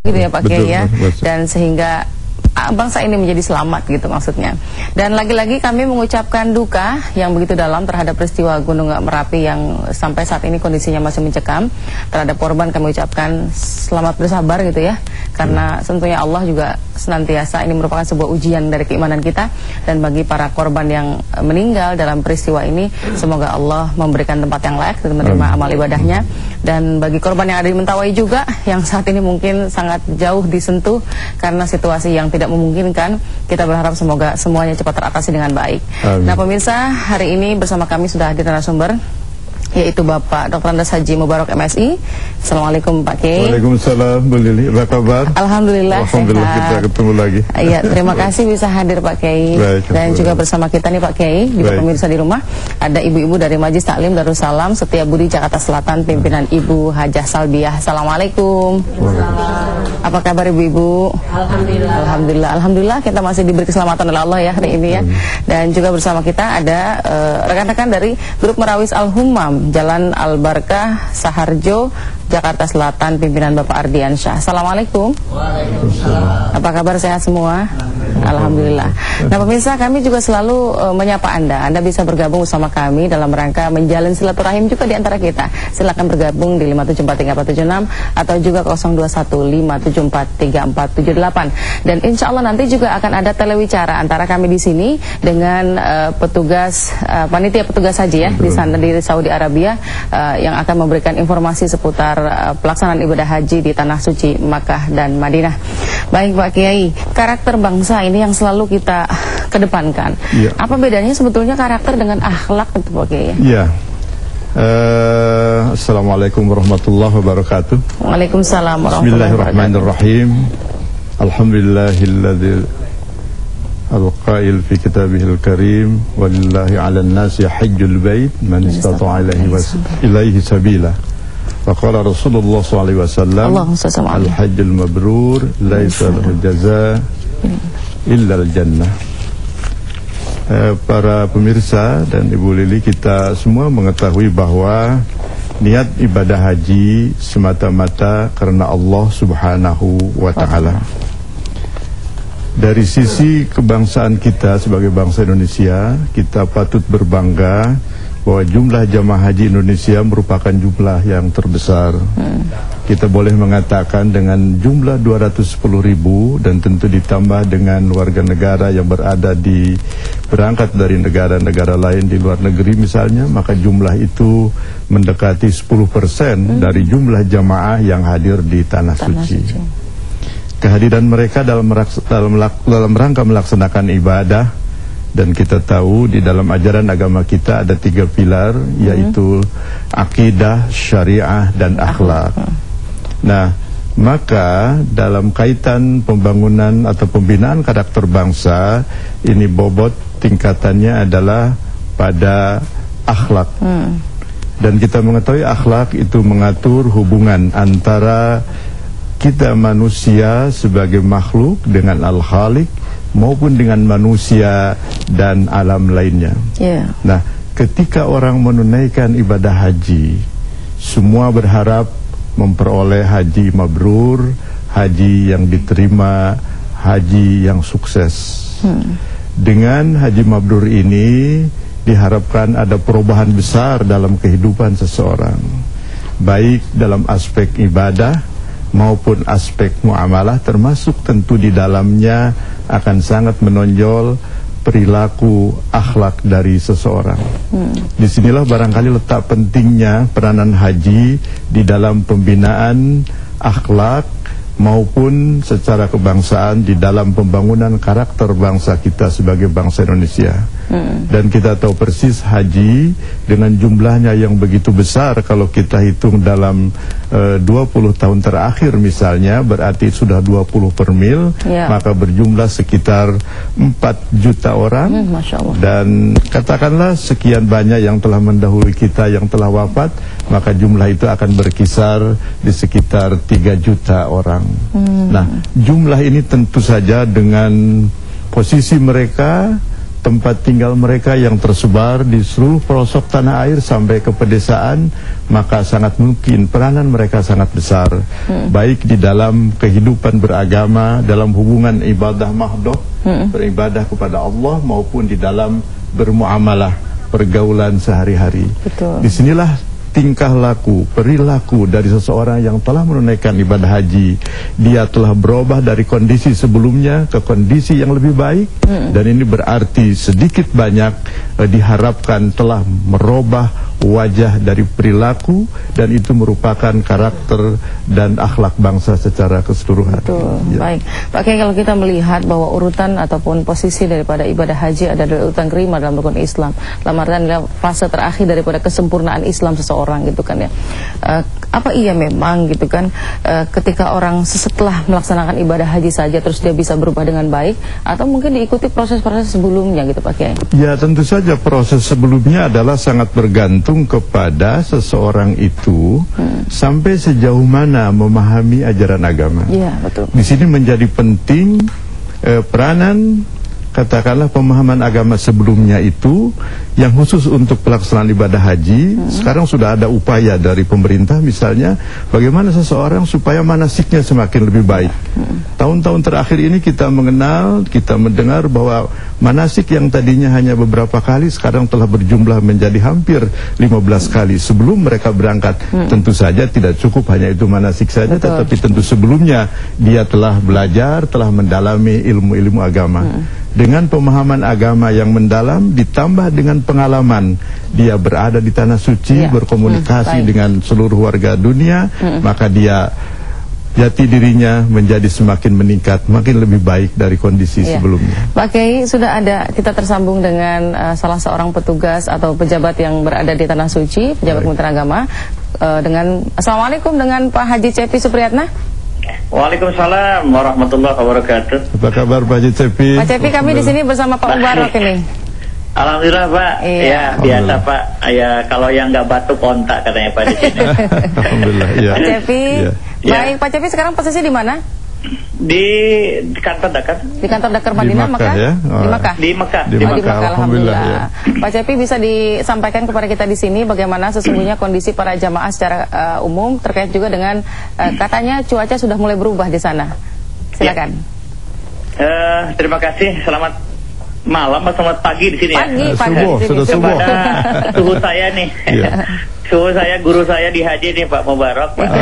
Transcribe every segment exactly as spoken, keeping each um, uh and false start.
gitu ya Pak Kiai ya, dan sehingga bangsa ini menjadi selamat gitu maksudnya. Dan lagi-lagi kami mengucapkan duka yang begitu dalam terhadap peristiwa Gunung Merapi yang sampai saat ini kondisinya masih mencekam. Terhadap korban kami ucapkan selamat bersabar gitu ya, karena tentunya Allah juga senantiasa ini merupakan sebuah ujian dari keimanan kita. Dan bagi para korban yang meninggal dalam peristiwa ini, semoga Allah memberikan tempat yang layak dan menerima amal ibadahnya. Dan bagi korban yang ada di Mentawai juga, yang saat ini mungkin sangat jauh disentuh karena situasi yang tidak memungkinkan, kita berharap semoga semuanya cepat teratasi dengan baik. Amin. Nah pemirsa, hari ini bersama kami sudah hadir narasumber, yaitu Bapak Doktor Andes Haji Mubarak M Si. Assalamualaikum Pak Kiai. Waalaikumsalam Bu Lili, apa kabar? Alhamdulillah, Alhamdulillah sehat. Kita ketemu lagi. Iya, terima kasih bisa hadir Pak Kiai. Baik, dan juga bersama kita nih Pak Kiai, juga pemirsa di rumah, ada ibu-ibu dari Majelis Taklim Darussalam Setiabudi Jakarta Selatan, pimpinan Ibu Hajah Salbiah. Assalamualaikum. Waalaikumsalam. Apa kabar ibu-ibu? Alhamdulillah. Alhamdulillah. Alhamdulillah kita masih diberi keselamatan oleh Allah ya hari ini ya. Dan juga bersama kita ada rekan-rekan uh, dari Grup Merawis Al-Humam, Jalan Al-Barkah, Saharjo, Jakarta Selatan, pimpinan Bapak Ardiansyah. Assalamualaikum. Waalaikumsalam. Apa kabar, sehat semua? Alhamdulillah. Nah pemirsa, kami juga selalu uh, menyapa Anda. Anda bisa bergabung bersama kami dalam rangka menjalin silaturahim juga di antara kita. Silakan bergabung di lima tujuh empat tiga empat tujuh enam atau juga nol dua satu lima tujuh empat tiga empat tujuh delapan. Dan insya Allah nanti juga akan ada telewicara antara kami di sini dengan uh, petugas uh, panitia petugas haji ya di sana di Saudi Arabia uh, yang akan memberikan informasi seputar uh, pelaksanaan ibadah haji di tanah suci Makkah dan Madinah. Baik Pak Kiai, karakter bangsa ini yang selalu kita kedepankan. Ya. Apa bedanya sebetulnya karakter dengan akhlak itu Pak Kiai? Ya. Uh, Assalamualaikum warahmatullahi wabarakatuh. Waalaikumsalam warahmatullahi wabarakatuh. Bismillahirrahmanirrahim. Alhamdulillahilladzi al-qail fi kitabihil karim walillahi 'alan nasi hajjul bait man istata'a ilaihi sabila. Wa qala Rasulullah sallallahu alaihi wasallam al-hajjul mabrur laisa lahu jazaa illa al-jannah. Eh, para pemirsa dan Ibu Lili, kita semua mengetahui bahwa niat ibadah haji semata-mata karena Allah Subhanahu wa ta'ala. Dari sisi kebangsaan kita sebagai bangsa Indonesia, kita patut berbangga bahwa jumlah jamaah haji Indonesia merupakan jumlah yang terbesar. Hmm. Kita boleh mengatakan dengan jumlah dua ratus sepuluh ribu dan tentu ditambah dengan warga negara yang berada di berangkat dari negara-negara lain di luar negeri misalnya, maka jumlah itu mendekati sepuluh persen hmm. dari jumlah jamaah yang hadir di tanah, tanah suci. suci. Kehadiran mereka dalam dalam dalam rangka melaksanakan ibadah, dan kita tahu di dalam ajaran agama kita ada tiga pilar, yaitu akidah, syariah, dan akhlak. Nah, maka dalam kaitan pembangunan atau pembinaan karakter bangsa ini, bobot tingkatannya adalah pada akhlak. Hmm. Dan kita mengetahui akhlak itu mengatur hubungan antara kita manusia sebagai makhluk dengan Al-Khaliq maupun dengan manusia dan alam lainnya. Yeah. Nah, ketika orang menunaikan ibadah haji, semua berharap memperoleh haji mabrur, haji yang diterima, haji yang sukses. Hmm. Dengan haji mabrur ini diharapkan ada perubahan besar dalam kehidupan seseorang, baik dalam aspek ibadah maupun aspek muamalah, termasuk tentu di dalamnya akan sangat menonjol perilaku akhlak dari seseorang. Hmm. Disinilah barangkali letak pentingnya peranan haji di dalam pembinaan akhlak maupun secara kebangsaan di dalam pembangunan karakter bangsa kita sebagai bangsa Indonesia. Hmm. Dan kita tahu persis haji dengan jumlahnya yang begitu besar, kalau kita hitung dalam uh, dua puluh tahun terakhir misalnya, berarti sudah dua puluh per mil, ya. Maka berjumlah sekitar empat juta orang. Hmm, Masya Allah. Dan katakanlah sekian banyak yang telah mendahului kita yang telah wafat, maka jumlah itu akan berkisar di sekitar tiga juta orang. Hmm. Nah, jumlah ini tentu saja dengan posisi mereka tempat tinggal mereka yang tersebar di seluruh pelosok tanah air sampai ke pedesaan, maka sangat mungkin peranan mereka sangat besar, hmm. baik di dalam kehidupan beragama, dalam hubungan ibadah mahdoh, hmm. beribadah kepada Allah, maupun di dalam bermuamalah, pergaulan sehari-hari. Disinilah tingkah laku, perilaku dari seseorang yang telah menunaikan ibadah haji. Dia telah berubah dari kondisi sebelumnya ke kondisi yang lebih baik, hmm. dan ini berarti sedikit banyak eh, diharapkan telah merubah wajah dari perilaku, dan itu merupakan karakter dan akhlak bangsa secara keseluruhan. Betul. Ya. Baik, Pak Kiai, kalau kita melihat bahwa urutan ataupun posisi daripada ibadah haji adalah urutan kelima dalam rukun Islam, dalam artian adalah fase terakhir daripada kesempurnaan Islam seseorang, gitu kan ya. Uh, apa iya memang gitu kan, uh, ketika orang setelah melaksanakan ibadah haji saja terus dia bisa berubah dengan baik, atau mungkin diikuti proses-proses sebelumnya gitu Pak Kiai? Ya, tentu saja proses sebelumnya adalah sangat bergantung kepada seseorang itu hmm. sampai sejauh mana memahami ajaran agama. Ya, betul. Di sini menjadi penting eh, peranan, katakanlah pemahaman agama sebelumnya itu yang khusus untuk pelaksanaan ibadah haji. Hmm. Sekarang sudah ada upaya dari pemerintah, misalnya bagaimana seseorang supaya manasiknya semakin lebih baik. Tahun-tahun hmm. terakhir ini kita mengenal, kita mendengar bahwa manasik yang tadinya hanya beberapa kali sekarang telah berjumlah menjadi hampir lima belas kali sebelum mereka berangkat. Hmm. Tentu saja tidak cukup hanya itu manasik saja. Betul. Tetapi tentu sebelumnya dia telah belajar, telah mendalami ilmu-ilmu agama. Hmm. Dengan pemahaman agama yang mendalam ditambah dengan pengalaman dia berada di tanah suci, ya. berkomunikasi hmm, dengan seluruh warga dunia, hmm. maka dia jati dirinya menjadi semakin meningkat, makin lebih baik dari kondisi ya. sebelumnya. Pak Kiai, sudah ada, kita tersambung dengan uh, salah seorang petugas atau pejabat yang berada di tanah suci, pejabat Kementerian Agama, uh, dengan Assalamualaikum, dengan Pak Haji Cepi Supriyatna. Waalaikumsalam warahmatullahi wabarakatuh. Apa kabar Pak Haji Cepi? Pak Cepi, kami di sini bersama Pak Mubarak ini. Alhamdulillah Pak. Iya. Ya biasa Pak. Ya kalau yang nggak batuk kontak katanya Pak di sini. Alhamdulillah. Ya. Pak Cepi. Ya. Baik, Pak Cepi sekarang posisi di mana? Di, di kantor Dakar. Di kantor Dakar Madinah, Makkah, Makkah? Ya? Oh. Di Makkah. Di Makkah. Di Makkah, oh, di Makkah alhamdulillah. Ya. Pak Cepi, bisa disampaikan kepada kita di sini bagaimana sesungguhnya kondisi para jamaah secara uh, umum terkait juga dengan uh, katanya cuaca sudah mulai berubah di sana. Silakan. Ya. Uh, terima kasih. Selamat malam atau selamat pagi di sini. Pagi, ya. pagi. Subuh, sudah subuh. Kepada suhu saya nih. Ya. Suhu saya, guru saya di haji nih Pak Mubarak Pak.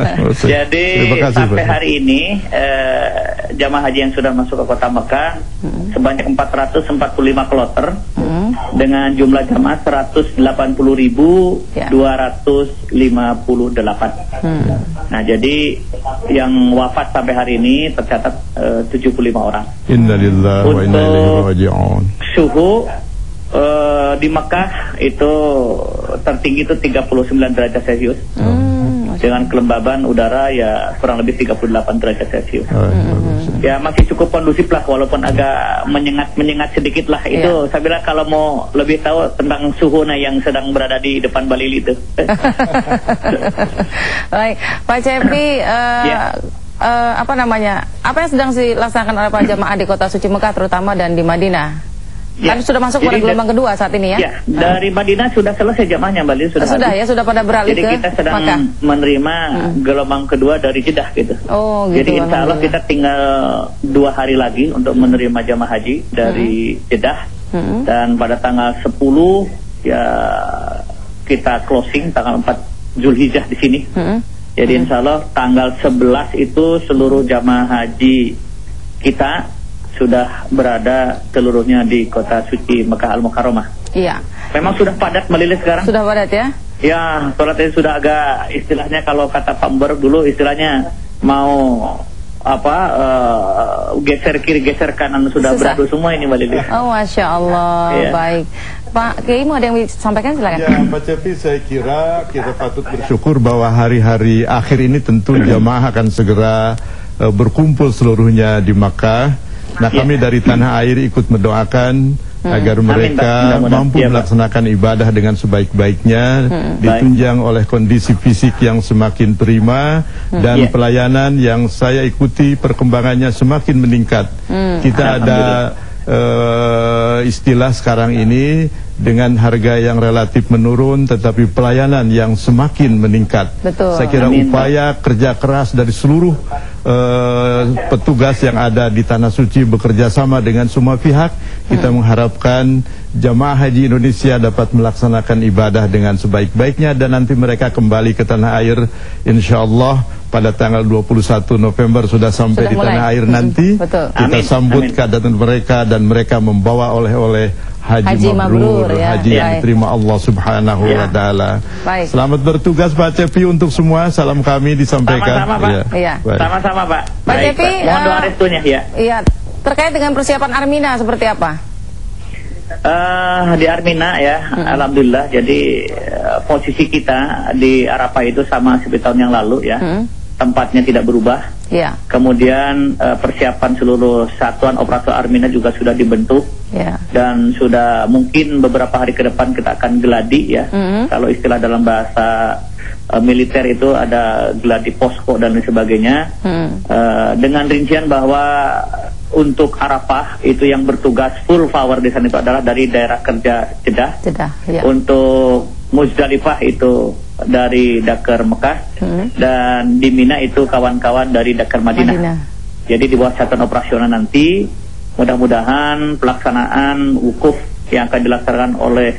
Jadi kasih, sampai Pak. hari ini eh, jamaah haji yang sudah masuk ke kota Mekah hmm. sebanyak empat ratus empat puluh lima kloter hmm. dengan jumlah jamaah seratus delapan puluh ribu dua ratus lima puluh delapan. Hmm. Nah jadi yang wafat sampai hari ini tercatat eh, tujuh puluh lima orang. Innalillahi wa inna ilaihi raji'un. Suhu Uh, di Mekah itu tertinggi itu tiga puluh sembilan derajat Celcius. Hmm, dengan kelembaban udara ya kurang lebih tiga puluh delapan derajat Celcius. Hmm. Ya masih cukup kondusif lah, walaupun agak menyengat-menyengat sedikit lah. Yeah. Itu saya bilang kalau mau lebih tahu tentang suhu nah yang sedang berada di depan Balili itu. Baik, Pak Cepi, uh, yeah. uh, apa namanya? Apa yang sedang dilaksanakan oleh para jamaah di kota suci Mekah terutama dan di Madinah? Ya. Kan sudah masuk pada gelombang kedua saat ini ya? Ya, dari Madinah sudah selesai jamaahnya, Mbak Lili, sudah. Sudah habis. Ya, sudah pada beralih Jadi ke kita sedang Makkah. menerima hmm. gelombang kedua dari Jeddah gitu. Oh, gitu. Jadi insya Allah kita tinggal dua hari lagi untuk menerima jamaah haji dari hmm. Jeddah. Hmm. Dan pada tanggal sepuluh ya kita closing tanggal empat Zulhijjah di sini. Hmm. Jadi hmm. insya Allah tanggal sebelas itu seluruh jamaah haji kita sudah berada seluruhnya di kota suci Mekah Al-Mukarramah. Iya. Memang sudah padat Melili sekarang. Sudah padat ya? Ya, sholatnya sudah agak istilahnya kalau kata Pak Mubarak dulu istilahnya mau apa uh, geser kiri geser kanan sudah Susah. beradu semua ini Melili. Oh, Masya Allah. Ya. Baik. Pak Kiai mau ada yang disampaikan silakan. Ya, Pak Cepi, saya kira kita patut bersyukur bahwa hari-hari akhir ini tentu jamaah akan segera uh, berkumpul seluruhnya di Makkah. Nah kami dari tanah air ikut mendoakan hmm. agar mereka Amin, mudah-mudahan. mampu ya, melaksanakan ibadah dengan sebaik-baiknya, hmm. ditunjang oleh kondisi fisik yang semakin prima hmm. dan yeah. pelayanan yang saya ikuti perkembangannya semakin meningkat. Hmm. Kita ada uh, istilah sekarang ini dengan harga yang relatif menurun tetapi pelayanan yang semakin meningkat. Betul. Saya kira Amin. upaya kerja keras dari seluruh uh, petugas yang ada di Tanah Suci bekerja sama dengan semua pihak, kita hmm. mengharapkan jamaah haji Indonesia dapat melaksanakan ibadah dengan sebaik-baiknya dan nanti mereka kembali ke tanah air insyaallah pada tanggal dua puluh satu November sudah sampai sudah di mulai. tanah air nanti. Betul. Kita Amin. sambut Amin. kedatangan mereka dan mereka membawa oleh-oleh haji, haji mabrur, mabrur ya. haji ya. yang diterima Allah Subhanahu ya. wa taala. Selamat bertugas Pak Cepi untuk semua. Salam kami disampaikan. Sama-sama Pak. Iya. Sama-sama Pak. Pak Cepi, mohon doa restunya ya. Iya. Terkait dengan persiapan Armina seperti apa? Uh, di Armina ya, hmm. alhamdulillah. Jadi uh, posisi kita di Arafah itu sama seperti tahun yang lalu ya. Hmm. Tempatnya tidak berubah. Yeah. Kemudian uh, persiapan seluruh satuan operasi Armina juga sudah dibentuk. Yeah. Dan sudah mungkin beberapa hari ke depan kita akan geladi ya. Mm-hmm. Kalau istilah dalam bahasa uh, militer itu ada geladi posko dan lain sebagainya. Mm. Uh, dengan rincian bahwa untuk Arafah itu yang bertugas full power di sana itu adalah dari daerah kerja Jeddah. Jeddah ya. Untuk Muzdalifah itu dari Dakar Mekah, hmm. dan di Mina itu kawan-kawan dari Dakar Madinah. Madinah. Jadi di bawah satuan operasional nanti mudah-mudahan pelaksanaan wukuf yang akan dilaksanakan oleh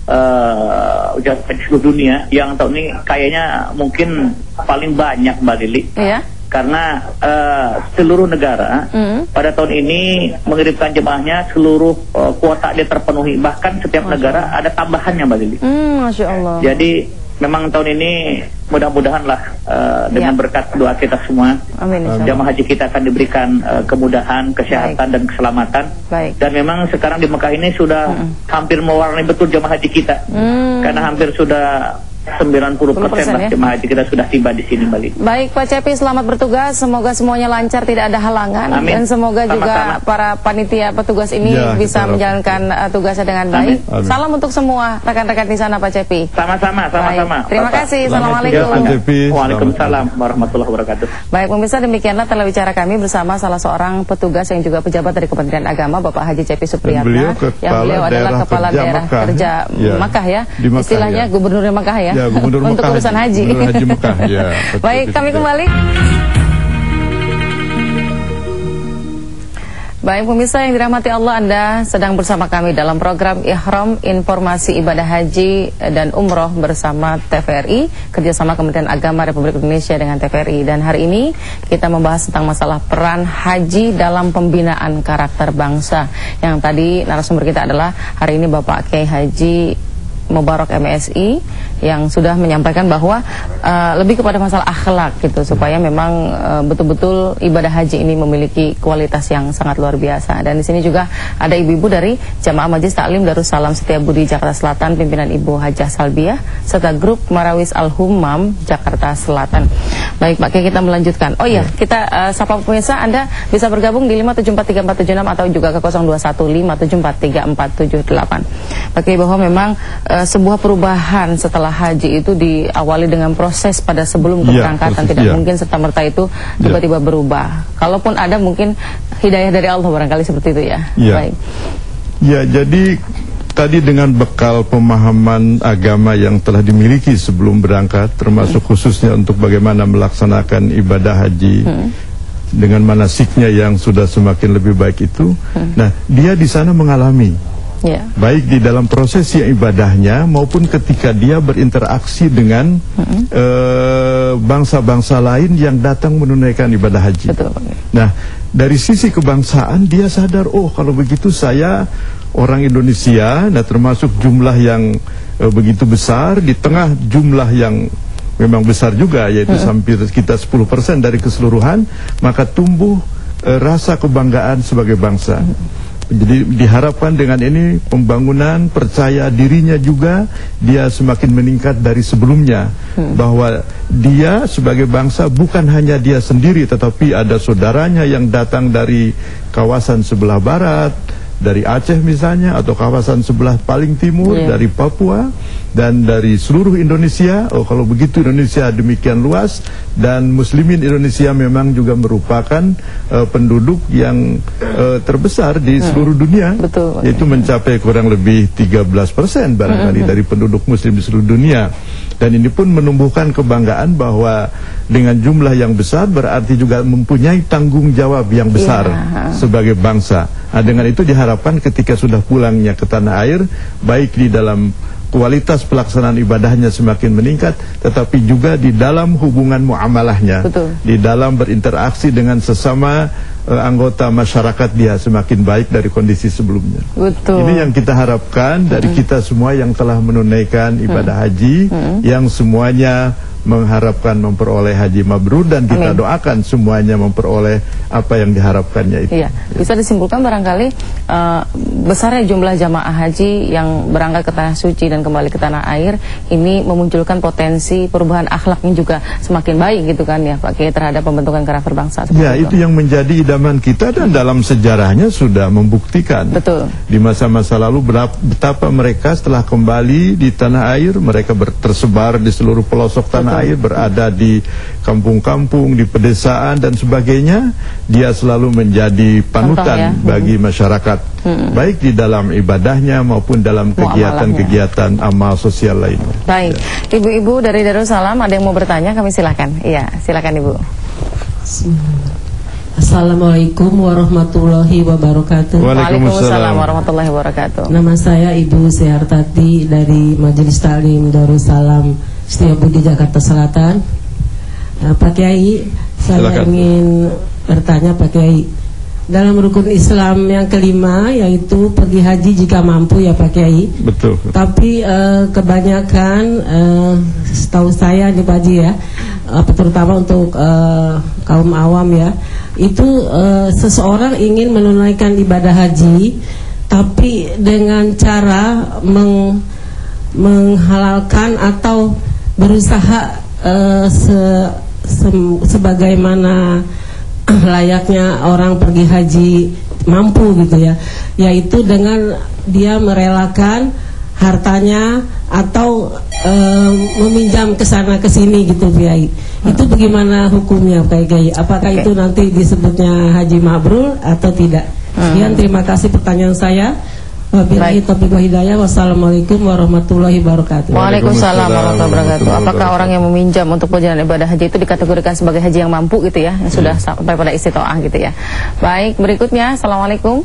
uh, seluruh dunia yang tahun ini kayaknya mungkin paling banyak Mbak Lili. Iya. Karena uh, seluruh negara mm. pada tahun ini mengirimkan jemaahnya seluruh uh, kuota dia terpenuhi, bahkan setiap Masya negara Allah. ada tambahannya Mbak Lili. Mm, Masya Allah. Jadi memang tahun ini mudah-mudahan lah uh, dengan ya. berkat doa kita semua, Amin, jemaah haji kita akan diberikan uh, kemudahan, kesehatan Baik. dan keselamatan. Baik. Dan memang sekarang di Mekah ini sudah mm. hampir mewarnai betul jemaah haji kita, mm. karena hampir sudah sembilan puluh persen lah ya? jemaah haji kita sudah tiba di sini Bali. Baik Pak Cepi, selamat bertugas, semoga semuanya lancar, tidak ada halangan. Amin. Dan semoga Sama-sama. juga para panitia petugas ini ya, bisa menjalankan uh, tugasnya dengan baik. Amin. Salam untuk semua rekan-rekan di sana Pak Cepi. Sama-sama, sama-sama. Terima Bapak. kasih. Assalamualaikum. Waalaikumsalam warahmatullahi wabarakatuh. Baik pemirsa, demikianlah telah bicara kami bersama salah seorang petugas yang juga pejabat dari Kementerian Agama, Bapak Haji Cepi Supriyatna, beliau yang beliau adalah kepala kerja daerah Mekah. kerja ya. Makkah ya, Mekah, istilahnya ya. gubernur Makkah ya. Ya, Gubernur untuk Mekah, urusan haji. Gubernur haji Mekah, ya, betul, Baik, betul, kami betul. kembali. Baik pemirsa yang dirahmati Allah, Anda sedang bersama kami dalam program Ihram Informasi Ibadah Haji dan Umroh bersama T V R I, kerjasama Kementerian Agama Republik Indonesia dengan T V R I. Dan hari ini kita membahas tentang masalah peran haji dalam pembinaan karakter bangsa. Yang tadi narasumber kita adalah hari ini Bapak Kiai Haji Mubarak M S I yang sudah menyampaikan bahwa uh, lebih kepada masalah akhlak gitu, supaya memang betul-betul uh, ibadah haji ini memiliki kualitas yang sangat luar biasa. Dan di sini juga ada ibu-ibu dari Jamaah Majelis Taklim Darussalam Setiabudi Jakarta Selatan, pimpinan Ibu Hajah Salbiah, serta grup Marawis Al-Humam Jakarta Selatan. Baik Pak Kiai, kita melanjutkan. Oh iya, kita uh, sapa pemirsa, Anda bisa bergabung di lima tujuh empat tiga empat tujuh enam atau juga ke nol dua satu lima tujuh empat tiga empat tujuh delapan. Pak Kiai, bahwa memang uh, sebuah perubahan setelah haji itu diawali dengan proses pada sebelum keberangkatan, ya, tidak ya. mungkin serta-merta itu tiba-tiba ya. berubah. Kalaupun ada mungkin hidayah dari Allah barangkali seperti itu ya. Ya, Baik. ya jadi tadi dengan bekal pemahaman agama yang telah dimiliki sebelum berangkat, termasuk hmm. khususnya untuk bagaimana melaksanakan ibadah haji hmm. dengan manasiknya yang sudah semakin lebih baik itu, hmm. nah dia di sana mengalami Yeah. baik di dalam prosesi ibadahnya maupun ketika dia berinteraksi dengan bangsa-bangsa mm-hmm. uh, lain yang datang menunaikan ibadah haji. Betul. Nah, dari sisi kebangsaan dia sadar, oh kalau begitu saya orang Indonesia, nah termasuk jumlah yang uh, begitu besar di tengah jumlah yang memang besar juga, yaitu mm-hmm. hampir sekitar sepuluh persen dari keseluruhan, maka tumbuh uh, rasa kebanggaan sebagai bangsa. Mm-hmm. Jadi diharapkan dengan ini pembangunan percaya dirinya juga dia semakin meningkat dari sebelumnya, hmm. bahwa dia sebagai bangsa bukan hanya dia sendiri, tetapi ada saudaranya yang datang dari kawasan sebelah barat, dari Aceh misalnya, atau kawasan sebelah paling timur, yeah. dari Papua, dan dari seluruh Indonesia. Oh, kalau begitu Indonesia demikian luas, dan muslimin Indonesia memang juga merupakan uh, penduduk yang uh, terbesar di seluruh dunia. Betul. Yaitu mencapai kurang lebih tiga belas persen barangkali mm-hmm. dari penduduk muslim di seluruh dunia. Dan ini pun menumbuhkan kebanggaan bahwa dengan jumlah yang besar berarti juga mempunyai tanggung jawab yang besar yeah. sebagai bangsa. Nah, dengan itu diharapkan ketika sudah pulangnya ke tanah air, baik di dalam kualitas pelaksanaan ibadahnya semakin meningkat, tetapi juga di dalam hubungan muamalahnya, Betul. di dalam berinteraksi dengan sesama uh, anggota masyarakat dia semakin baik dari kondisi sebelumnya. Betul. Ini yang kita harapkan dari mm-hmm. kita semua yang telah menunaikan ibadah mm-hmm. haji, mm-hmm. yang semuanya mengharapkan memperoleh haji mabrur, dan kita Amin. doakan semuanya memperoleh apa yang diharapkannya itu. Iya. Bisa disimpulkan barangkali uh, besarnya jumlah jamaah haji yang berangkat ke tanah suci dan kembali ke tanah air ini memunculkan potensi perubahan akhlaknya juga semakin baik gitu kan ya Pak Kiai, terhadap pembentukan karakter bangsa. Ya, itu. itu yang menjadi idaman kita, dan dalam sejarahnya sudah membuktikan. Betul. Di masa-masa lalu betapa mereka setelah kembali di tanah air, mereka tersebar di seluruh pelosok tanah Betul. air, berada di kampung-kampung, di pedesaan dan sebagainya. Dia selalu menjadi panutan Contoh, ya. bagi masyarakat, hmm. baik di dalam ibadahnya maupun dalam kegiatan-kegiatan amal sosial lainnya. Baik, ibu-ibu dari Darussalam ada yang mau bertanya, kami silakan. Iya, silakan Ibu. Assalamualaikum warahmatullahi wabarakatuh. Waalaikumsalam warahmatullahi wabarakatuh. Nama saya Ibu Sehartati dari Majelis Taklim Darussalam Setiabudi Jakarta Selatan. Nah, Pak Kiai, saya Silakan. ingin bertanya Pak Kiai, dalam rukun Islam yang kelima yaitu pergi haji jika mampu ya Pak Kiai. Betul. Tapi eh, kebanyakan eh, setahu saya nih Pak Haji ya, eh, terutama untuk eh, kaum awam ya, itu eh, seseorang ingin menunaikan ibadah haji tapi dengan cara meng, menghalalkan atau berusaha uh, se, se, sebagaimana layaknya orang pergi haji mampu gitu ya, yaitu dengan dia merelakan hartanya atau uh, meminjam ke sana ke sini gitu Kiai. Itu bagaimana hukumnya Kiai? Apakah okay. itu nanti disebutnya haji mabrur atau tidak? Sekian, terima kasih pertanyaan saya. Wabillahi taufiq wal hidayah. Wassalamualaikum warahmatullahi wabarakatuh. Waalaikumsalam warahmatullahi wabarakatuh. Apakah orang yang meminjam untuk perjalanan ibadah haji itu dikategorikan sebagai haji yang mampu gitu ya, yang sudah hmm. sampai pada istitoah gitu ya. Baik, berikutnya. Assalamualaikum.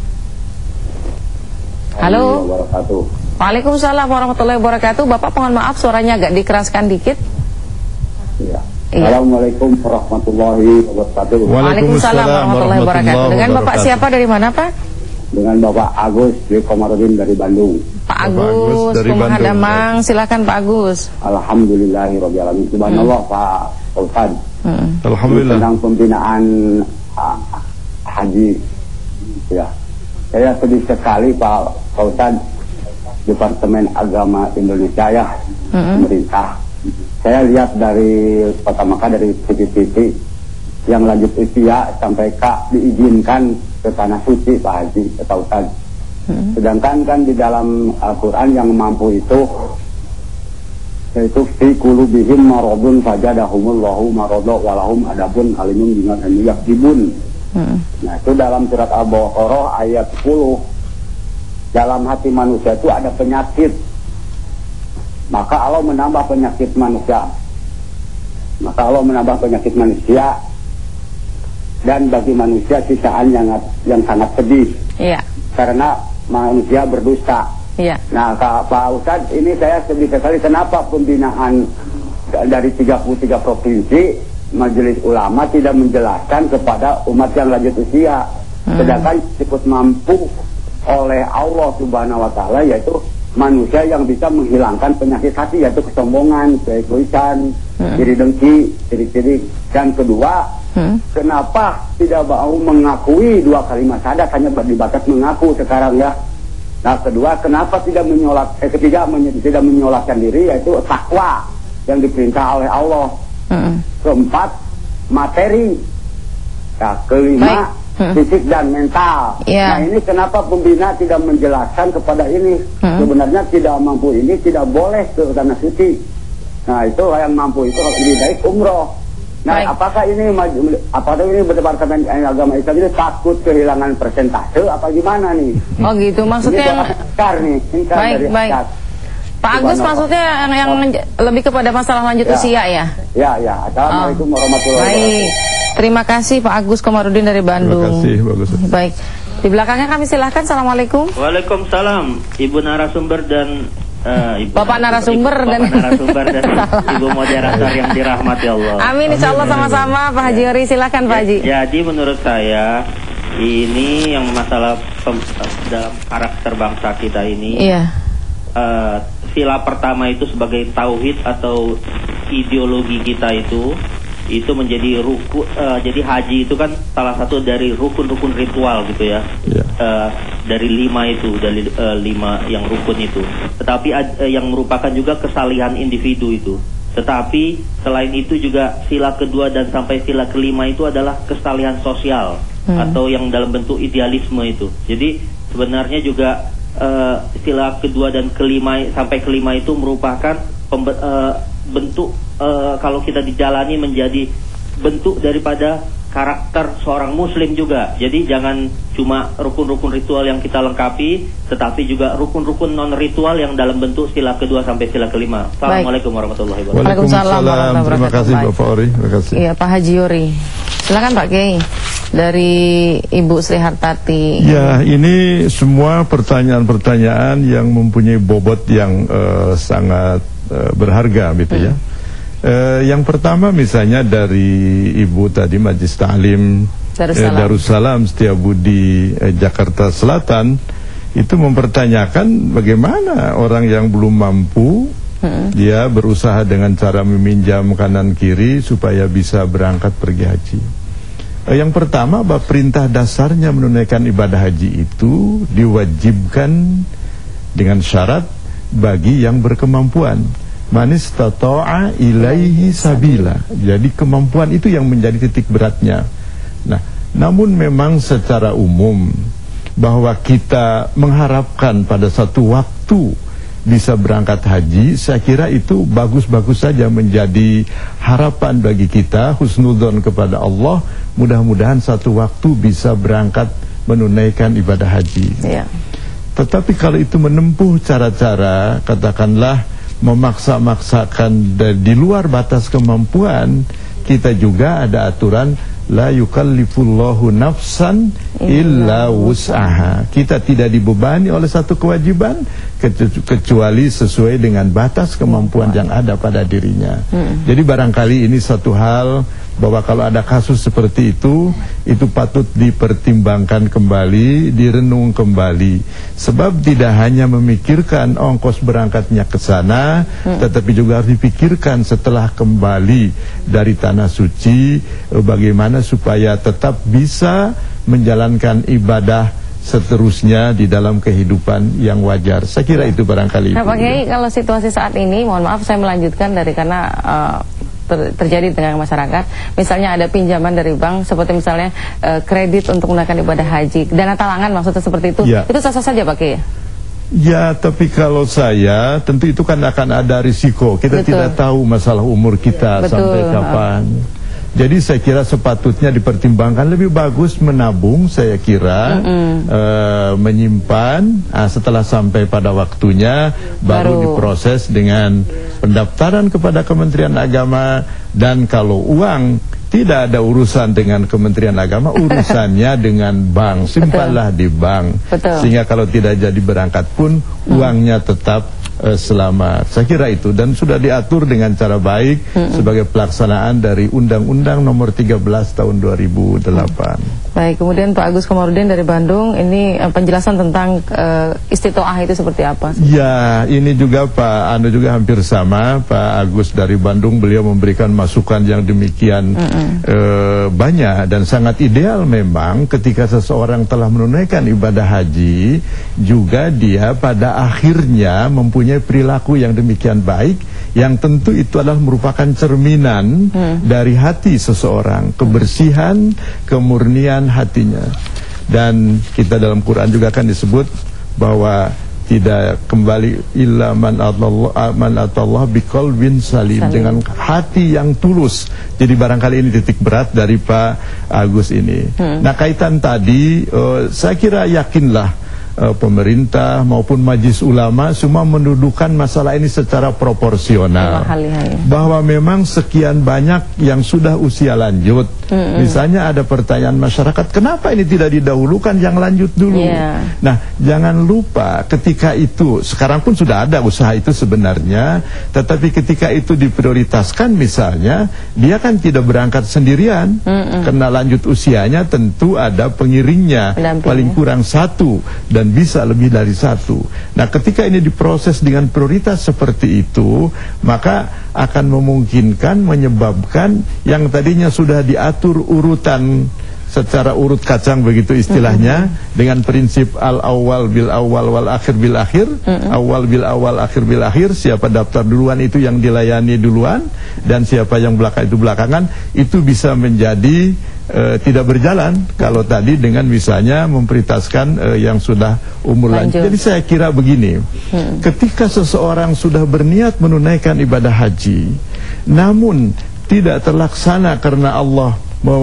Halo. Waalaikumsalam warahmatullahi wabarakatuh. Bapak mohon maaf suaranya agak dikeraskan dikit. Iya. Iya. Assalamualaikum warahmatullahi wabarakatuh. Waalaikumsalam warahmatullahi wabarakatuh. Dengan Bapak siapa, dari mana Pak? Dengan Bapak Agus di Komarudin dari Bandung. Pak Agus, Kumaha Damang, silakan Pak Agus. Alhamdulillahirabbil alamin. Subhanallah hmm. Pak Ustaz. Hmm. Alhamdulillah. Tentang pembinaan uh, haji. Ya. Saya sedih sekali Pak Ustaz, Departemen Agama Indonesia ya, hmm. pemerintah. Saya lihat dari pertama kali dari T V T V yang lanjut usia sampai K diizinkan ke tanah suci Pak Haji, Pak Ustaz. Hmm. Sedangkan kan di dalam Al-Quran yang mampu itu yaitu fi qulubihim maradun fajadahumullahu marada walahum adabun alimun bima kanu yaktubun. Hmm. Nah, itu dalam surat Al-Baqarah ayat sepuluh. Dalam hati manusia itu ada penyakit. Maka Allah menambah penyakit manusia. Maka Allah menambah penyakit manusia. Dan bagi manusia sisaan yang yang sangat sedih, iya. karena manusia berdusta. Iya. Nah, Pak Ustadz, ini saya sedih sekali kenapa pembinaan dari tiga puluh tiga provinsi Majelis Ulama tidak menjelaskan kepada umat yang lanjut usia, hmm. sedangkan cukup mampu oleh Allah Subhanahu Wa Taala, yaitu manusia yang bisa menghilangkan penyakit hati, yaitu kesombongan, keegoisan, hmm. iri dengki, ciri-ciri. Dan kedua, Hmm. kenapa tidak mau mengakui dua kalimat syahadat, hanya berdibatas mengaku sekarang ya. Nah, kedua, kenapa tidak menyolak, eh, ketiga menye, tidak menyolatkan diri, yaitu takwa yang diperintah oleh Allah. Hmm. Keempat, materi. Nah, kelima, baik, hmm. fisik dan mental. Yeah. Nah ini kenapa pembina tidak menjelaskan kepada ini? Hmm. Sebenarnya tidak mampu ini tidak boleh ke tanah suci. Nah itu yang mampu itu lebih baik umroh. Nah baik. apakah ini apakah ini Departemen Agama Islam ini takut kehilangan persentase apa gimana nih? Oh gitu maksudnya yang nih, baik baik. Pak Agus maksudnya yang, yang lebih kepada masalah lanjut ya. usia ya? Ya ya. Assalamualaikum oh. warahmatullahi wabarakatuh. Baik. Terima kasih Pak Agus Komarudin dari Bandung. Terima kasih bagus. Baik. Di belakangnya kami silahkan. Assalamualaikum. Waalaikumsalam Ibu narasumber dan uh, Ibu Bapak narasumber Ibu, dan Bapak narasumber dan Ibu moderator yang dirahmati Allah. Amin insyaallah sama-sama Pak Haji Yori silahkan Pak Haji. Ya, jadi menurut saya ini yang masalah pem, dalam karakter bangsa kita ini. Iya. Uh, sila pertama itu sebagai tauhid atau ideologi kita itu itu menjadi rukun uh, jadi haji itu kan salah satu dari rukun-rukun ritual gitu ya, yeah. uh, dari lima itu dari uh, lima yang rukun itu, tetapi uh, yang merupakan juga kesalihan individu itu, tetapi selain itu juga sila kedua dan sampai sila kelima itu adalah kesalihan sosial hmm. atau yang dalam bentuk idealisme itu. Jadi sebenarnya juga Uh, sila kedua dan kelima sampai kelima itu merupakan pembe, uh, bentuk uh, kalau kita dijalani menjadi bentuk daripada karakter seorang muslim juga. Jadi jangan cuma rukun-rukun ritual yang kita lengkapi, tetapi juga rukun-rukun non ritual yang dalam bentuk sila kedua sampai sila kelima. Assalamualaikum warahmatullahi wabarakatuh. Waalaikumsalam warahmatullahi wabarakatuh. Terima kasih Bapak Ori. Terima kasih. Iya Pak Haji Yori. Silakan Pak Kiai. Dari Ibu Sri Hartati. Ya, ini semua pertanyaan-pertanyaan yang mempunyai bobot yang uh, sangat uh, berharga gitu hmm. ya. Uh, yang pertama misalnya dari Ibu tadi Majelis Ta'lim Darussalam, eh, Darussalam Setiabudi eh, Jakarta Selatan itu mempertanyakan bagaimana orang yang belum mampu hmm. dia berusaha dengan cara meminjam kanan kiri supaya bisa berangkat pergi haji. Yang pertama, bahwa perintah dasarnya menunaikan ibadah haji itu diwajibkan dengan syarat bagi yang berkemampuan. Man istata'a ilaihi sabila. Jadi kemampuan itu yang menjadi titik beratnya. Nah, namun memang secara umum bahwa kita mengharapkan pada satu waktu bisa berangkat haji, saya kira itu bagus-bagus saja menjadi harapan bagi kita, husnudzon kepada Allah, mudah-mudahan satu waktu bisa berangkat menunaikan ibadah haji. Ya. Tetapi kalau itu menempuh cara-cara, katakanlah memaksa-maksakan di luar batas kemampuan, kita juga ada aturan la yukallifullahu nafsan illa wus'aha. Kita tidak dibebani oleh satu kewajiban kecuali sesuai dengan batas kemampuan yang ada pada dirinya. Hmm. Jadi barangkali ini satu hal bahwa kalau ada kasus seperti itu, itu patut dipertimbangkan kembali, direnung kembali. Sebab tidak hanya memikirkan ongkos berangkatnya ke sana, hmm. tetapi juga harus dipikirkan setelah kembali dari tanah suci, bagaimana supaya tetap bisa menjalankan ibadah seterusnya di dalam kehidupan yang wajar. Saya kira itu barangkali. Nah, Pak Kiai, kalau situasi saat ini, mohon maaf saya melanjutkan dari karena uh, ter terjadi dengan masyarakat. Misalnya ada pinjaman dari bank, seperti misalnya uh, kredit untuk melakukan ibadah haji, dana talangan maksudnya seperti itu. Ya. Itu sah-sah saja Pak Kiai? Ya, tapi kalau saya, tentu itu kan akan ada risiko. Kita Betul. tidak tahu masalah umur kita Betul. sampai kapan. Jadi saya kira sepatutnya dipertimbangkan, lebih bagus menabung, saya kira, mm -hmm. uh, menyimpan, uh, setelah sampai pada waktunya baru, baru diproses dengan pendaftaran kepada Kementerian Agama. Dan kalau uang tidak ada urusan dengan Kementerian Agama, urusannya dengan bank, simpanlah Betul. di bank. Betul. Sehingga kalau tidak jadi berangkat pun hmm. uangnya tetap uh, selamat. Saya kira itu, dan sudah diatur dengan cara baik hmm. sebagai pelaksanaan dari Undang-Undang Nomor tiga belas Tahun dua ribu delapan. Baik, kemudian Pak Agus Komarudin dari Bandung, ini uh, penjelasan tentang uh, istitoah itu seperti apa? Ya, ini juga Pak Anu juga hampir sama, Pak Agus dari Bandung, beliau memberikan masukan yang demikian mm -mm. uh, banyak dan sangat ideal memang ketika seseorang telah menunaikan ibadah haji, juga dia pada akhirnya mempunyai perilaku yang demikian baik yang tentu itu adalah merupakan cerminan hmm. dari hati seseorang, kebersihan, kemurnian hatinya. Dan kita dalam Quran juga kan disebut bahwa tidak kembali illa man atallah man atallah biqalbin salim, salim, dengan hati yang tulus. Jadi barangkali ini titik berat dari Pak Agus ini. Hmm. Nah, kaitan tadi uh, saya kira yakinlah uh, pemerintah maupun majelis ulama semua mendudukan masalah ini secara proporsional. Bahwa memang sekian banyak yang sudah usia lanjut. Hmm. Misalnya ada pertanyaan masyarakat, kenapa ini tidak didahulukan yang lanjut dulu? Yeah. Nah, jangan lupa ketika itu, sekarang pun sudah ada usaha itu sebenarnya, tetapi ketika itu diprioritaskan misalnya, dia kan tidak berangkat sendirian, mm-mm. karena lanjut usianya tentu ada pengiringnya, Pendamping, paling kurang satu, dan bisa lebih dari satu. Nah, ketika ini diproses dengan prioritas seperti itu, maka akan memungkinkan menyebabkan yang tadinya sudah diatur urutan secara urut kacang begitu istilahnya, mm-hmm. dengan prinsip al-awwal bil awal wal akhir bil akhir, mm-hmm. awal bil awal akhir bil akhir, siapa daftar duluan itu yang dilayani duluan, dan siapa yang belakang itu belakangan, itu bisa menjadi uh, tidak berjalan kalau tadi dengan misalnya memprioritaskan uh, yang sudah umur lanjut. Jadi saya kira begini, mm-hmm. ketika seseorang sudah berniat menunaikan ibadah haji, namun tidak terlaksana karena Allah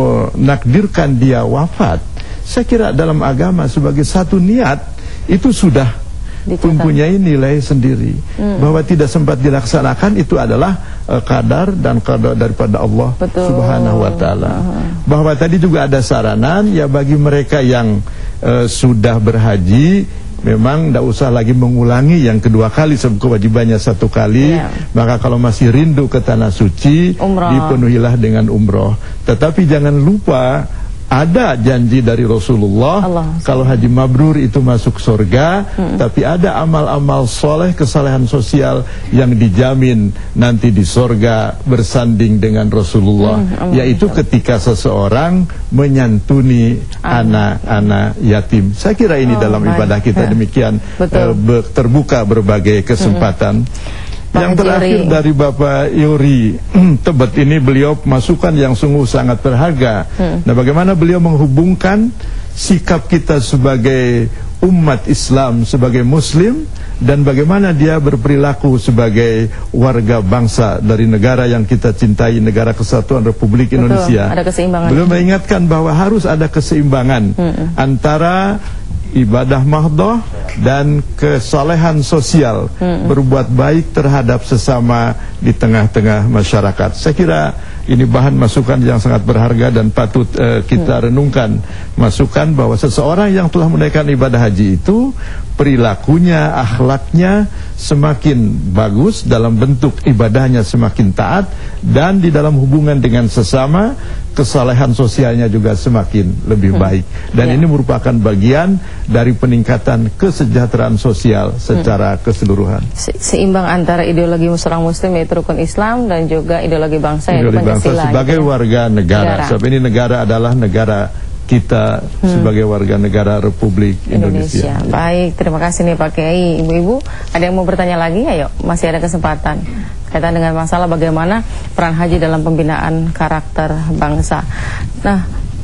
menakdirkan dia wafat, saya kira dalam agama sebagai satu niat itu sudah dicatat, mempunyai nilai sendiri. hmm. Bahwa tidak sempat dilaksanakan itu adalah uh, kadar dan qada daripada Allah. Betul. Subhanahu wa ta'ala. uh-huh. Bahwa tadi juga ada saranan ya bagi mereka yang uh, sudah berhaji, memang tidak usah lagi mengulangi yang kedua kali, sebab kewajibannya satu kali. Yeah. Maka kalau masih rindu ke tanah suci, umroh, dipenuhilah dengan umroh. Tetapi jangan lupa ada janji dari Rasulullah, Allah, kalau haji mabrur itu masuk surga. hmm. Tapi ada amal-amal soleh, kesalehan sosial yang dijamin nanti di surga bersanding dengan Rasulullah, hmm. yaitu ketika seseorang menyantuni anak-anak yatim. Saya kira ini oh, dalam ibadah kita demikian uh, ber terbuka berbagai kesempatan. hmm. Yang terakhir dari Bapak Yuri Tebet ini, beliau masukan yang sungguh sangat berharga. hmm. Nah, bagaimana beliau menghubungkan sikap kita sebagai umat Islam, sebagai muslim, dan bagaimana dia berperilaku sebagai warga bangsa dari negara yang kita cintai, negara Kesatuan Republik Betul, Indonesia. Ada keseimbangan. Beliau mengingatkan bahwa harus ada keseimbangan hmm. antara ibadah mahdoh dan kesalehan sosial, hmm. berbuat baik terhadap sesama di tengah-tengah masyarakat. Saya kira ini bahan masukan yang sangat berharga dan patut uh, kita hmm. renungkan. Masukan bahwa seseorang yang telah menunaikan ibadah haji itu perilakunya, akhlaknya semakin bagus, dalam bentuk ibadahnya semakin taat, dan di dalam hubungan dengan sesama kesalehan sosialnya juga semakin lebih hmm. baik. Dan ya. ini merupakan bagian dari peningkatan kesejahteraan sosial secara hmm. keseluruhan. Se Seimbang antara ideologi seorang muslim yaitu rukun Islam dan juga ideologi bangsa yaitu Pancasila. Sebagai ya. warga negara, negara. Sebab ini negara adalah negara kita hmm. sebagai warga negara Republik Indonesia. Indonesia. Baik, terima kasih nih Pak Kiai. Ibu-ibu, ada yang mau bertanya lagi? Ayo, masih ada kesempatan. Kaitan dengan masalah bagaimana peran haji dalam pembinaan karakter bangsa. Nah,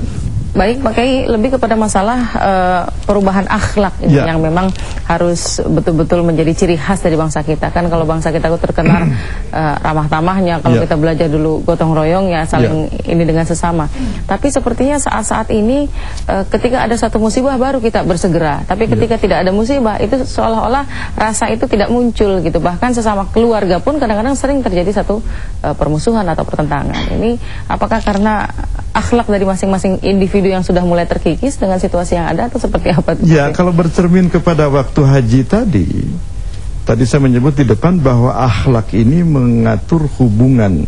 baik Pak Kiai, lebih kepada masalah uh, perubahan akhlak ini ya. yang memang harus betul-betul menjadi ciri khas dari bangsa kita. Kan kalau bangsa kita itu terkenal uh, ramah tamahnya, kalau ya. kita belajar dulu gotong royong ya, saling ya. ini dengan sesama. Tapi sepertinya saat-saat ini uh, ketika ada satu musibah baru kita bersegera. Tapi ketika ya. tidak ada musibah itu seolah-olah rasa itu tidak muncul gitu. Bahkan sesama keluarga pun kadang-kadang sering terjadi satu uh, permusuhan atau pertentangan. Ini apakah karena akhlak dari masing-masing individu yang sudah mulai terkikis dengan situasi yang ada, atau seperti apa? Ya, kalau bercermin kepada waktu haji tadi, tadi saya menyebut di depan bahwa akhlak ini mengatur hubungan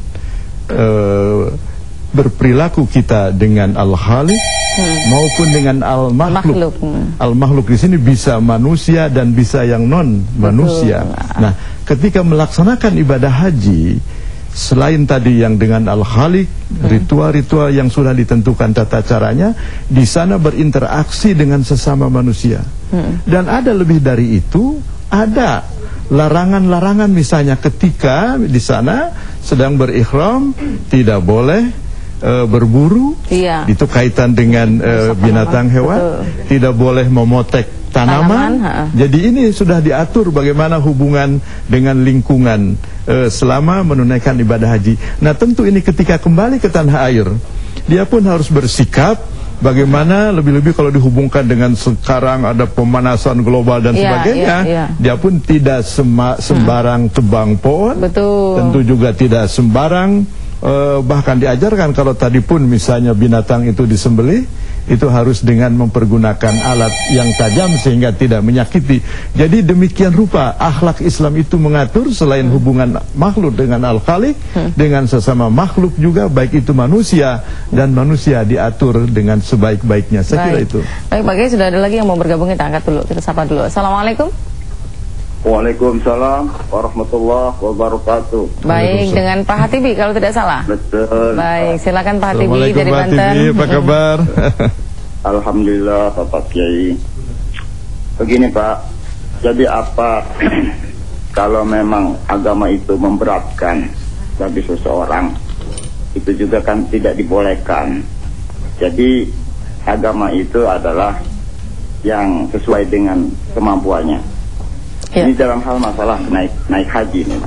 uh, berperilaku kita dengan Al-Khaliq hmm. maupun dengan Al-Makhluk. Hmm. Al-Makhluk di sini bisa manusia dan bisa yang non manusia. Betul. Nah, ketika melaksanakan ibadah haji, selain tadi yang dengan Al-Khaliq, ritual-ritual yang sudah ditentukan tata caranya, di sana berinteraksi dengan sesama manusia. Hmm. Dan ada lebih dari itu, ada larangan-larangan misalnya ketika di sana sedang berikhram tidak boleh uh, berburu, iya. itu kaitan dengan uh, binatang hewan, betul. Tidak boleh memotek tanaman, tanaman jadi ini sudah diatur bagaimana hubungan dengan lingkungan uh, selama menunaikan ibadah haji. Nah tentu ini ketika kembali ke tanah air, dia pun harus bersikap bagaimana, lebih-lebih kalau dihubungkan dengan sekarang ada pemanasan global dan yeah, sebagainya, yeah, yeah. dia pun tidak sema, sembarang tebang pohon, betul. Tentu juga tidak sembarang, uh, bahkan diajarkan kalau tadi pun misalnya binatang itu disembelih, itu harus dengan mempergunakan alat yang tajam sehingga tidak menyakiti. Jadi demikian rupa akhlak Islam itu mengatur selain hubungan makhluk dengan Al-Khaliq, hmm. dengan sesama makhluk juga, baik itu manusia dan manusia diatur dengan sebaik-baiknya. Saya kira itu. Baik, Pak Kiai, sudah ada lagi yang mau bergabung, kita angkat dulu, kita sapa dulu. Assalamualaikum. Waalaikumsalam warahmatullahi wabarakatuh. Baik, dengan Pak Hatibi kalau tidak salah. Betul. Baik, silakan Pak Hatibi dari Banten. Pak Hatibi, apa kabar? Alhamdulillah Bapak Kiai. Begini Pak, jadi apa kalau memang agama itu memberatkan bagi seseorang, itu juga kan tidak dibolehkan. Jadi agama itu adalah yang sesuai dengan kemampuannya. Ya. Ini dalam hal masalah naik naik haji nih.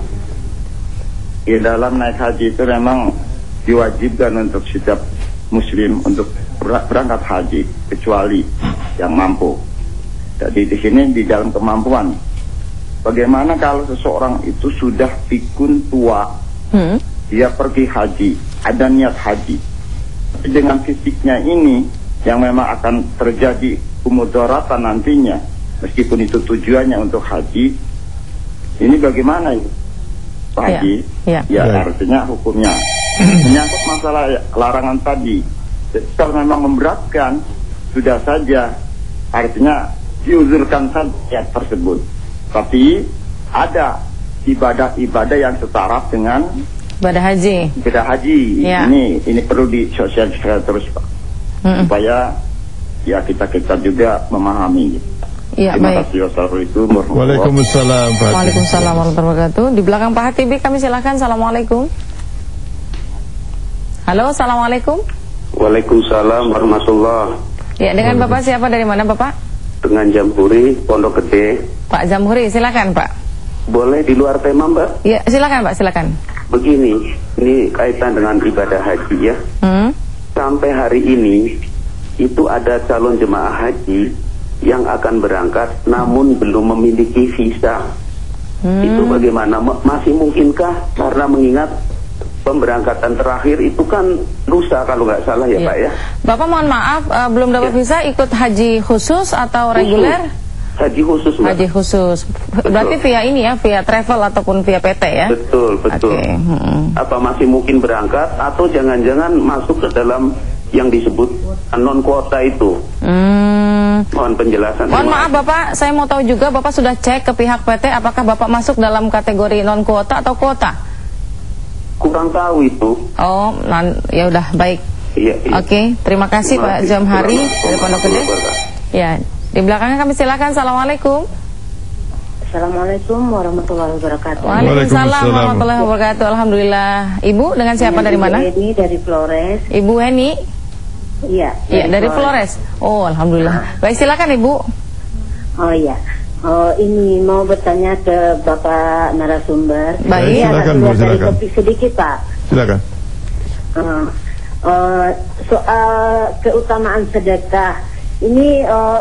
Di dalam naik haji itu memang diwajibkan untuk setiap muslim untuk berangkat haji kecuali yang mampu. Jadi di sini di dalam kemampuan. Bagaimana kalau seseorang itu sudah pikun tua, hmm. dia pergi haji, ada niat haji. Dengan fisiknya ini yang memang akan terjadi kemudaratan nantinya. Meskipun itu tujuannya untuk haji, ini bagaimana Pak Haji? Ya, ya. ya artinya hukumnya menyangkut masalah larangan tadi. Kalau memang memberatkan, sudah saja artinya diuzurkan saja tersebut. Tapi ada ibadah-ibadah yang setara dengan ibadah haji. Ibadah haji ya. Ini ini perlu disosialisasikan terus Pak, mm-mm. supaya ya kita kita juga memahami. Ya, Terima baik. kasih. Wassalamualaikum Waalaikumsalam. Waalaikumsalam warahmatullahi wabarakatuh. Di belakang Pak Hatibi kami silakan. Assalamualaikum. Halo, assalamualaikum. Waalaikumsalam warahmatullahi. Ya, dengan Bapak siapa, dari mana Bapak? Dengan Jamhuri, Pondok Gede. Pak Jamhuri, silakan Pak. Boleh di luar tema Mbak? Ya, silakan Pak, silakan. Begini, ini kaitan dengan ibadah haji ya. Hmm? Sampai hari ini itu ada calon jemaah haji yang akan berangkat namun belum memiliki visa. Hmm. Itu bagaimana? Masih mungkinkah? Karena mengingat pemberangkatan terakhir itu kan lusa kalau nggak salah ya, ya Pak ya. Bapak mohon maaf, uh, belum dapat ya. visa, ikut haji khusus atau khusus. reguler? Haji khusus Mbak. Haji khusus. Betul. Berarti via ini ya, via travel ataupun via P T ya? Betul, betul. Okay. Hmm. Apa masih mungkin berangkat atau jangan-jangan masuk ke dalam yang disebut non kuota itu? Hmm. Mohon penjelasan. Mohon maaf Bapak, saya mau tahu juga, Bapak sudah cek ke pihak P T apakah Bapak masuk dalam kategori non kuota atau kuota? Kurang tahu itu. Oh, ya udah baik. Iya, iya. Oke, okay. Terima kasih Pak Jamhari dari Pondok Gede. Ya, di belakangnya kami silakan. Assalamualaikum. Assalamualaikum warahmatullahi wabarakatuh. Waalaikumsalam warahmatullahi wabarakatuh. Alhamdulillah. Ibu dengan siapa, dari mana? Ibu Heni dari Flores. Ibu Heni? Iya. Iya, dari Flores. Oh, alhamdulillah. Baik, silakan Ibu. Oh iya. Oh, ini mau bertanya ke Bapak narasumber. Baik, silakan Bu, silakan. Dari topik sedikit Pak. Silakan. Uh, uh, soal keutamaan sedekah. Ini uh,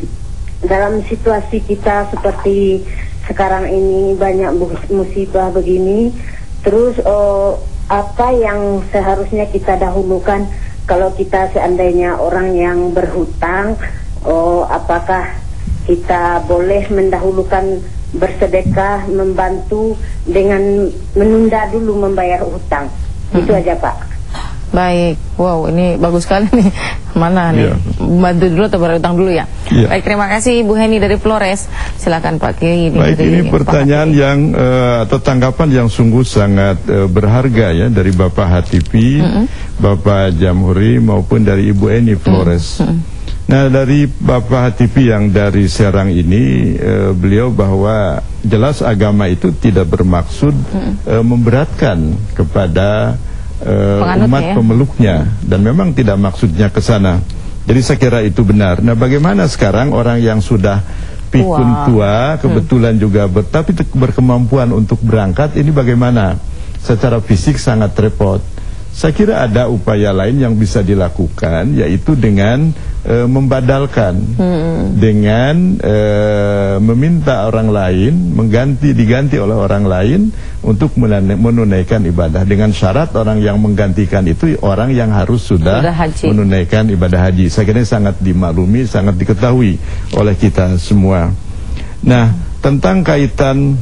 dalam situasi kita seperti sekarang ini banyak musibah begini, terus uh, apa yang seharusnya kita dahulukan kalau kita seandainya orang yang berhutang, uh, apakah kita boleh mendahulukan bersedekah, membantu dengan menunda dulu membayar hutang? Hmm. Itu aja Pak. Baik, wow, ini bagus sekali nih. Mana nih? Yeah. Bantu dulu atau berutang dulu ya? Yeah. Baik, terima kasih Ibu Heni dari Flores. Silakan Pak Kiai. Baik, ini pertanyaan yang uh, atau tanggapan yang sungguh sangat uh, berharga ya dari Bapak Hatibi, mm -hmm. Bapak Jamhuri maupun dari Ibu Heni Flores. Mm -hmm. Nah, dari Bapak Hatipi yang dari Serang ini, uh, beliau bahwa jelas agama itu tidak bermaksud hmm. uh, memberatkan kepada uh, umat ya? pemeluknya, dan memang tidak maksudnya ke sana. Jadi saya kira itu benar. Nah, bagaimana sekarang orang yang sudah pikun tua, kebetulan hmm. juga ber, tapi berkemampuan untuk berangkat, ini bagaimana? Secara fisik sangat repot. Saya kira ada upaya lain yang bisa dilakukan, yaitu dengan e, membadalkan, hmm. dengan e, meminta orang lain, mengganti diganti oleh orang lain untuk menunaikan ibadah. Dengan syarat orang yang menggantikan itu orang yang harus sudah, sudah menunaikan ibadah haji. Saya kira sangat dimaklumi, sangat diketahui oleh kita semua. Nah, tentang kaitan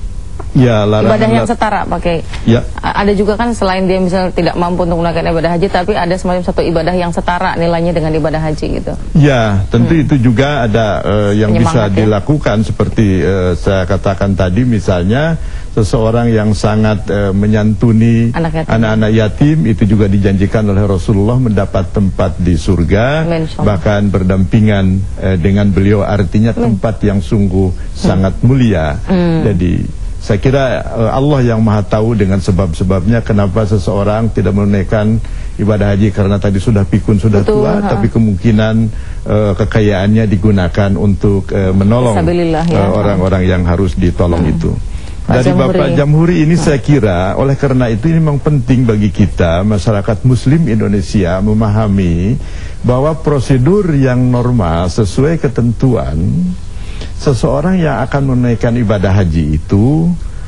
ya, ibadah yang setara pakai ya. Ada juga kan selain dia misalnya tidak mampu untuk melakukan ibadah haji, tapi ada semacam satu ibadah yang setara nilainya dengan ibadah haji gitu. Ya, tentu hmm. itu juga ada uh, yang bisa ya. dilakukan seperti uh, saya katakan tadi, misalnya seseorang yang sangat uh, menyantuni anak-anak yatim. yatim, itu juga dijanjikan oleh Rasulullah mendapat tempat di surga, bahkan berdampingan uh, dengan beliau, artinya tempat yang sungguh hmm. sangat mulia. Hmm. Jadi saya kira uh, Allah yang maha tahu dengan sebab-sebabnya kenapa seseorang tidak menunaikan ibadah haji, karena tadi sudah pikun, sudah Betul, tua, ha. tapi kemungkinan uh, kekayaannya digunakan untuk uh, menolong orang-orang ya. uh, yang harus ditolong hmm. itu. Dari Bapak Jamhuri ini hmm. saya kira oleh karena itu ini memang penting bagi kita masyarakat Muslim Indonesia memahami bahwa prosedur yang normal sesuai ketentuan seseorang yang akan menunaikan ibadah haji itu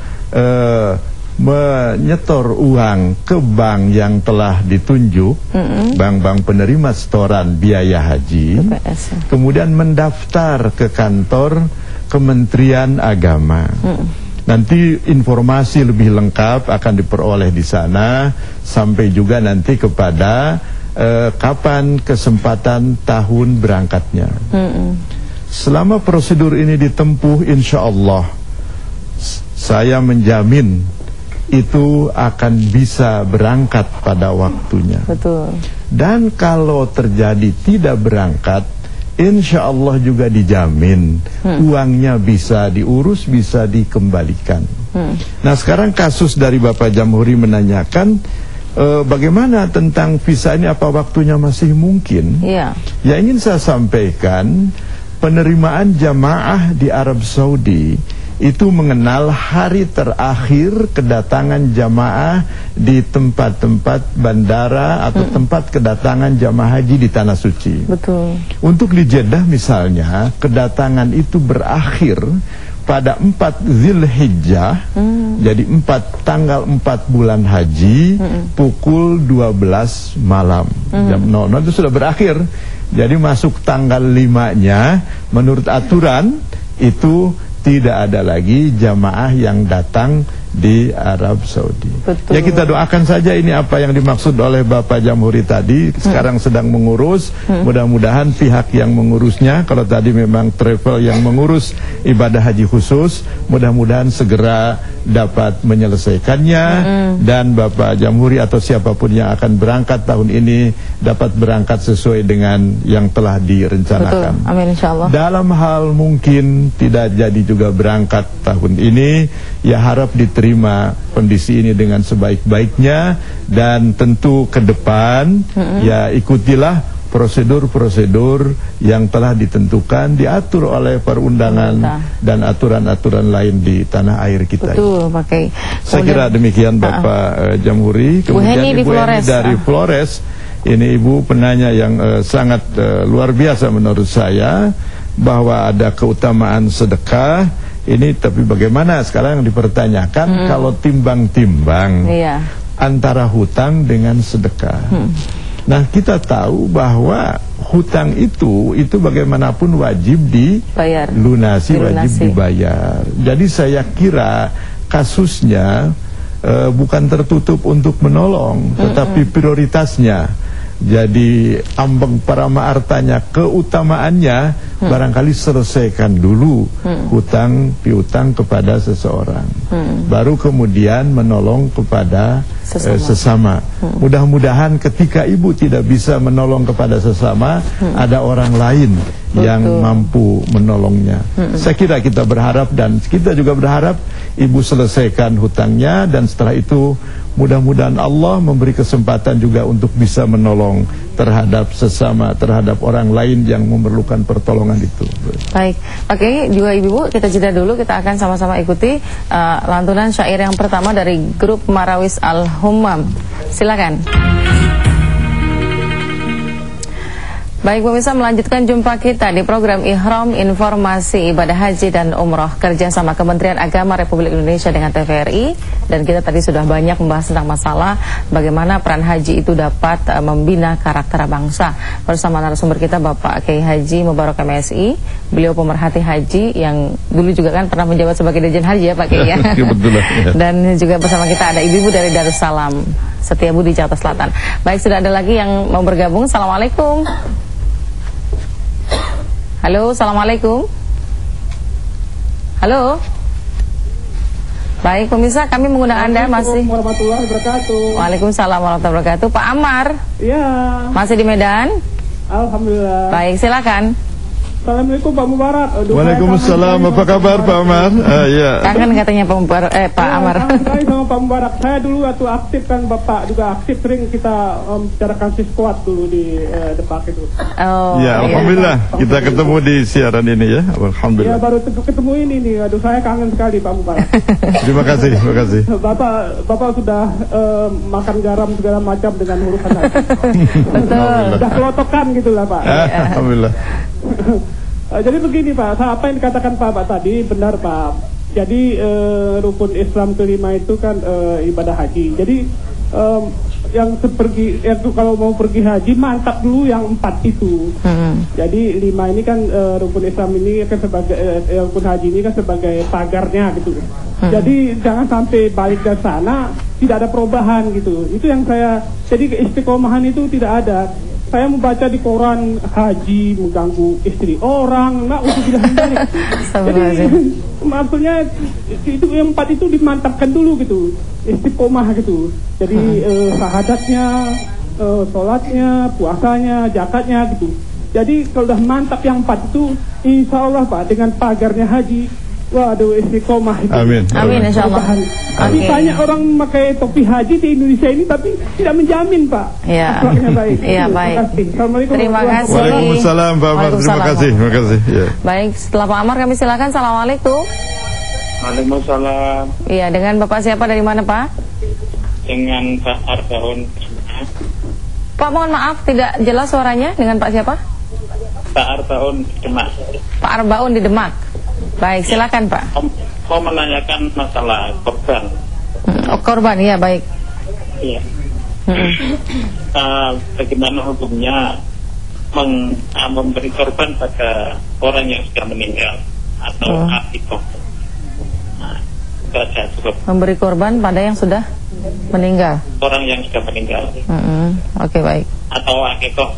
uh, menyetor uang ke bank yang telah ditunjuk, bank-bank mm-hmm. penerima setoran biaya haji, P P S. Kemudian mendaftar ke kantor Kementerian Agama. Mm. Nanti informasi lebih lengkap akan diperoleh di sana, sampai juga nanti kepada uh, kapan kesempatan tahun berangkatnya. Mm-mm. Selama prosedur ini ditempuh, insya Allah saya menjamin itu akan bisa berangkat pada waktunya. Betul. Dan kalau terjadi tidak berangkat, insya Allah juga dijamin hmm. uangnya bisa diurus, bisa dikembalikan. Hmm. Nah, sekarang kasus dari Bapak Jamhuri menanyakan e, bagaimana tentang visa ini, apa waktunya masih mungkin? Yeah. Ya, ingin saya sampaikan, penerimaan jamaah di Arab Saudi itu mengenal hari terakhir kedatangan jamaah di tempat-tempat bandara atau hmm. tempat kedatangan jamaah haji di Tanah Suci. Betul. Untuk di Jeddah misalnya, kedatangan itu berakhir pada empat Zulhijjah, hmm. jadi empat tanggal empat bulan haji, hmm. pukul dua belas malam. Hmm. Jam nol nol itu sudah berakhir. Jadi masuk tanggal limanya, menurut aturan itu tidak ada lagi jamaah yang datang di Arab Saudi. Betul. Ya, kita doakan saja ini apa yang dimaksud oleh Bapak Jamhuri tadi, sekarang hmm. sedang mengurus. hmm. Mudah-mudahan pihak yang mengurusnya, kalau tadi memang travel yang mengurus ibadah haji khusus, mudah-mudahan segera dapat menyelesaikannya. hmm. Dan Bapak Jamhuri atau siapapun yang akan berangkat tahun ini dapat berangkat sesuai dengan yang telah direncanakan. Betul. Amin, insyaallah. Dalam hal mungkin tidak jadi juga berangkat tahun ini, ya harap diterima kondisi ini dengan sebaik-baiknya, dan tentu ke depan mm-hmm. ya ikutilah prosedur-prosedur yang telah ditentukan, diatur oleh perundangan Betul. dan aturan-aturan lain di tanah air kita. Betul, pakai. Saya kira demikian Bapak uh, Jamhuri. Kemudian Bu Ibu Heni dari uh. Flores, ini Ibu penanya yang uh, sangat uh, luar biasa menurut saya, bahwa ada keutamaan sedekah ini, tapi bagaimana sekarang yang dipertanyakan hmm. kalau timbang-timbang iya. antara hutang dengan sedekah. Hmm. Nah, kita tahu bahwa hutang itu itu bagaimanapun wajib dilunasi, wajib dibayar. Jadi saya kira kasusnya uh, bukan tertutup untuk menolong, tetapi mm-mm. prioritasnya. Jadi ambang parama artanya, keutamaannya hmm. barangkali selesaikan dulu hmm. hutang piutang kepada seseorang, hmm. baru kemudian menolong kepada sesama, eh, sesama. Hmm. Mudah-mudahan ketika ibu tidak bisa menolong kepada sesama, hmm. ada orang lain Betul. yang mampu menolongnya. Hmm. Saya kira kita berharap dan kita juga berharap ibu selesaikan hutangnya, dan setelah itu mudah-mudahan Allah memberi kesempatan juga untuk bisa menolong terhadap sesama, terhadap orang lain yang memerlukan pertolongan itu. Baik, oke, juga ibu-ibu, kita jeda dulu, kita akan sama-sama ikuti uh, lantunan syair yang pertama dari grup Marawis Al-Hummam. Silakan. Baik pemirsa, melanjutkan jumpa kita di program Ihram Informasi Ibadah Haji dan Umroh kerjasama Kementerian Agama Republik Indonesia dengan T V R I. Dan kita tadi sudah banyak membahas tentang masalah bagaimana peran haji itu dapat uh, membina karakter bangsa. Bersama narasumber kita Bapak Kiai Haji Mubarak M Si. Beliau pemerhati haji yang dulu juga kan pernah menjabat sebagai Dirjen Haji ya Pak Kiai ya. Dan juga bersama kita ada ibu-ibu dari Darussalam Setiabudi Jakarta Selatan. Baik, sudah ada lagi yang mau bergabung. Assalamualaikum. Halo, assalamualaikum. Halo. Baik pemirsa, kami mengundang Anda masih. Assalamualaikum warahmatullahi wabarakatuh. Waalaikumsalam warahmatullahi wabarakatuh. Pak Amar. Iya. Masih di Medan? Alhamdulillah. Baik, silakan. Assalamualaikum Pak Mubarak. Aduh, Waalaikumsalam, apa kabar Pak Amar? Ah, ya. Kangen katanya Pak Mubarak, eh Pak ya, Amar. Saya sama Pak Mubarak. Saya dulu waktu aktif kan Bapak juga aktif, sering kita membicarakan um, siskuat dulu di uh, Depak itu. Oh. Ya, alhamdulillah iya. kita ketemu di siaran ini ya. Alhamdulillah. Ya, baru ketemu ini nih. Aduh, saya kangen sekali Pak Mubarak. Terima kasih, terima kasih. Bapak Bapak sudah uh, makan garam segala macam dengan urusan saya. Betul. Sudah kelotokan gitu lah Pak. Alhamdulillah. Uh, jadi begini Pak, apa yang dikatakan Pak Pak tadi benar Pak. Jadi uh, rukun Islam kelima itu kan uh, ibadah haji. Jadi um, yang sepergi, yang kalau mau pergi haji mantap dulu yang empat itu. Hmm. Jadi lima ini kan uh, rukun Islam ini kan sebagai uh, rukun haji ini kan sebagai pagarnya gitu. Hmm. Jadi jangan sampai balik ke sana tidak ada perubahan gitu. Itu yang saya, jadi keistiqomahan itu tidak ada. Saya membaca di koran haji mengganggu istri orang, nah untuk tidak hindari. Jadi maksudnya itu yang empat itu dimantapkan dulu gitu, istiqomah gitu. Jadi eh, sahadatnya, eh, sholatnya, puasanya, zakatnya gitu. Jadi kalau udah mantap yang empat itu, insya Allah Pak dengan pagarnya haji, waduh istiqomah itu. Amin. Amin insyaallah. Tapi okay. banyak orang memakai topi haji di Indonesia ini tapi tidak menjamin Pak. Iya. baik. Iya baik. Assalamualaikum. Terima kasih. Waalaikumsalam Pak Amar. Terima kasih. Terima kasih. Ya. Baik, setelah Pak Amar kami silakan. Assalamualaikum. Waalaikumsalam. Iya, dengan Bapak siapa dari mana Pak? Dengan Pak Arbaun. Pak mohon maaf tidak jelas suaranya. Dengan Pak siapa? Pak Arbaun di Demak. Pak Arbaun di Demak. Baik, silakan Pak. Mau menanyakan masalah korban. Hmm, oh, korban, ya baik. Iya. Hmm. Uh, bagaimana hukumnya meng, uh, memberi korban pada orang yang sudah meninggal atau oh. akikoh? Nah, saja cukup. Memberi korban pada yang sudah meninggal. Orang yang sudah meninggal. Hmm, Oke okay, baik. Atau akikoh?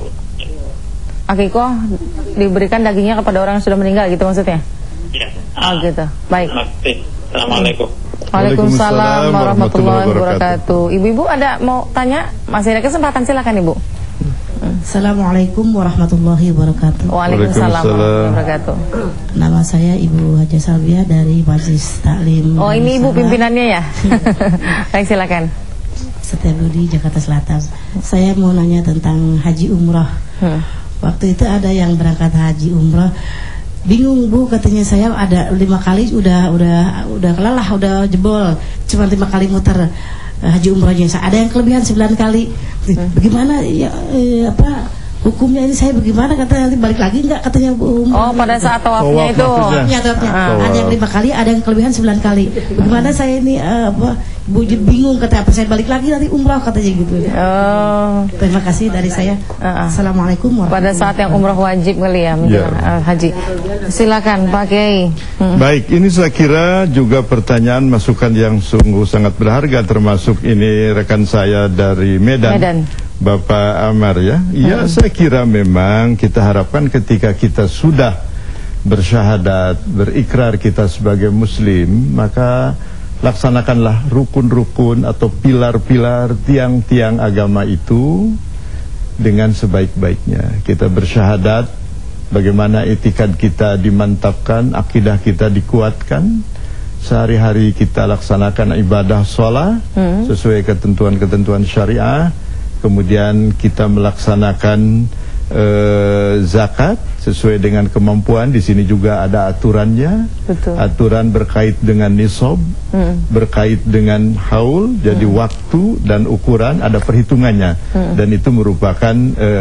Akikoh diberikan dagingnya kepada orang yang sudah meninggal, gitu maksudnya? Ya. Oh gitu. Baik. Assalamualaikum. Waalaikumsalam warahmatullahi wabarakatuh. Ibu-ibu ada mau tanya? Masih ada kesempatan, silakan Ibu. Assalamualaikum warahmatullahi wabarakatuh. Waalaikumsalam warahmatullahi wabarakatuh. Nama saya Ibu Haja Salbiah dari Majelis Taklim. Oh ini Ibu pimpinannya ya? Baik silakan. Setiabudi Jakarta Selatan. Saya mau nanya tentang haji umroh. Hmm. Waktu itu ada yang berangkat haji umroh. Bingung Bu, katanya saya ada lima kali udah udah udah lelah, udah jebol, cuma lima kali muter uh, haji umrohnya. Ada yang kelebihan sembilan kali. Bagaimana ya eh, apa hukumnya ini, saya bagaimana, katanya nanti balik lagi enggak, katanya Bu. Oh pada saat tawafnya itu. Tawafnya, tawafnya. Ah. Ada yang lima kali, ada yang kelebihan sembilan kali. Bagaimana saya ini uh, apa Bu bingung, kata apa saya balik lagi nanti umroh, katanya gitu. Oh. Terima kasih dari saya. Uh-uh. Assalamualaikum warahmatullahi wabarakatuh. Pada saat yang umroh wajib kali ya, ya. Uh, haji. Silakan Pak Kiai. Hmm. Baik, ini saya kira juga pertanyaan masukan yang sungguh sangat berharga, termasuk ini rekan saya dari Medan. Medan. Bapak Amar ya. Ya, hmm. saya kira memang kita harapkan ketika kita sudah bersyahadat, berikrar kita sebagai muslim, maka laksanakanlah rukun-rukun atau pilar-pilar tiang-tiang agama itu dengan sebaik-baiknya. Kita bersyahadat, bagaimana etikad kita dimantapkan, akidah kita dikuatkan. Sehari-hari kita laksanakan ibadah sholat hmm. sesuai ketentuan-ketentuan syariah. Kemudian kita melaksanakan uh, zakat sesuai dengan kemampuan. Di sini juga ada aturannya. Betul. Aturan berkait dengan nisab, hmm. berkait dengan haul. Jadi hmm. waktu dan ukuran ada perhitungannya. Hmm. Dan itu merupakan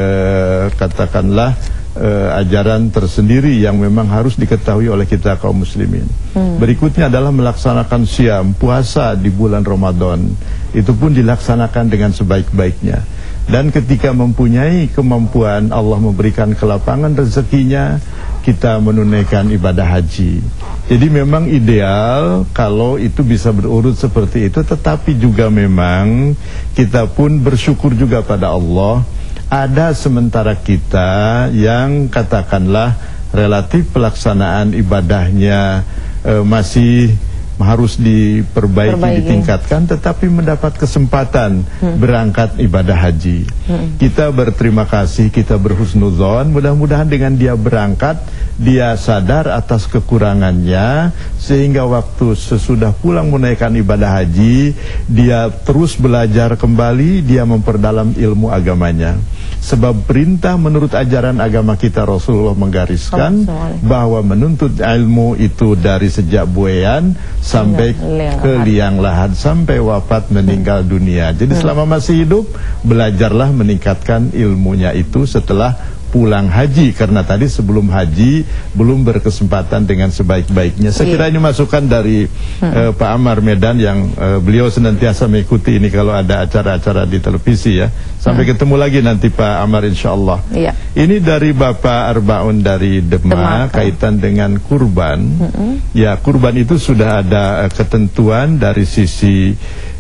uh, katakanlah Uh, ajaran tersendiri yang memang harus diketahui oleh kita kaum muslimin. hmm. Berikutnya adalah melaksanakan siam, puasa di bulan Ramadan. Itu pun dilaksanakan dengan sebaik-baiknya. Dan ketika mempunyai kemampuan, Allah memberikan kelapangan rezekinya, kita menunaikan ibadah haji. Jadi memang ideal kalau itu bisa berurut seperti itu. Tetapi juga memang kita pun bersyukur juga pada Allah. Ada sementara kita yang katakanlah relatif pelaksanaan ibadahnya e, masih harus diperbaiki, Perbaiki. ditingkatkan, tetapi mendapat kesempatan hmm. berangkat ibadah haji. Hmm. Kita berterima kasih, kita berhusnuzon, mudah-mudahan dengan dia berangkat, dia sadar atas kekurangannya, sehingga waktu sesudah pulang menunaikan ibadah haji, dia terus belajar kembali, dia memperdalam ilmu agamanya. Sebab perintah menurut ajaran agama kita, Rasulullah menggariskan bahwa menuntut ilmu itu dari sejak buayan sampai ke liang lahat, sampai wafat meninggal dunia. Jadi selama masih hidup, belajarlah meningkatkan ilmunya itu setelah pulang haji, karena tadi sebelum haji belum berkesempatan dengan sebaik-baiknya. Saya kira ini masukan dari hmm. uh, Pak Amar Medan yang uh, beliau senantiasa mengikuti ini kalau ada acara-acara di televisi ya. Sampai hmm. ketemu lagi nanti Pak Amar insyaallah. Iya. Ini dari Bapak Arbaun dari Demak, Demak kaitan dengan kurban. Hmm. Ya, kurban itu sudah ada uh, ketentuan dari sisi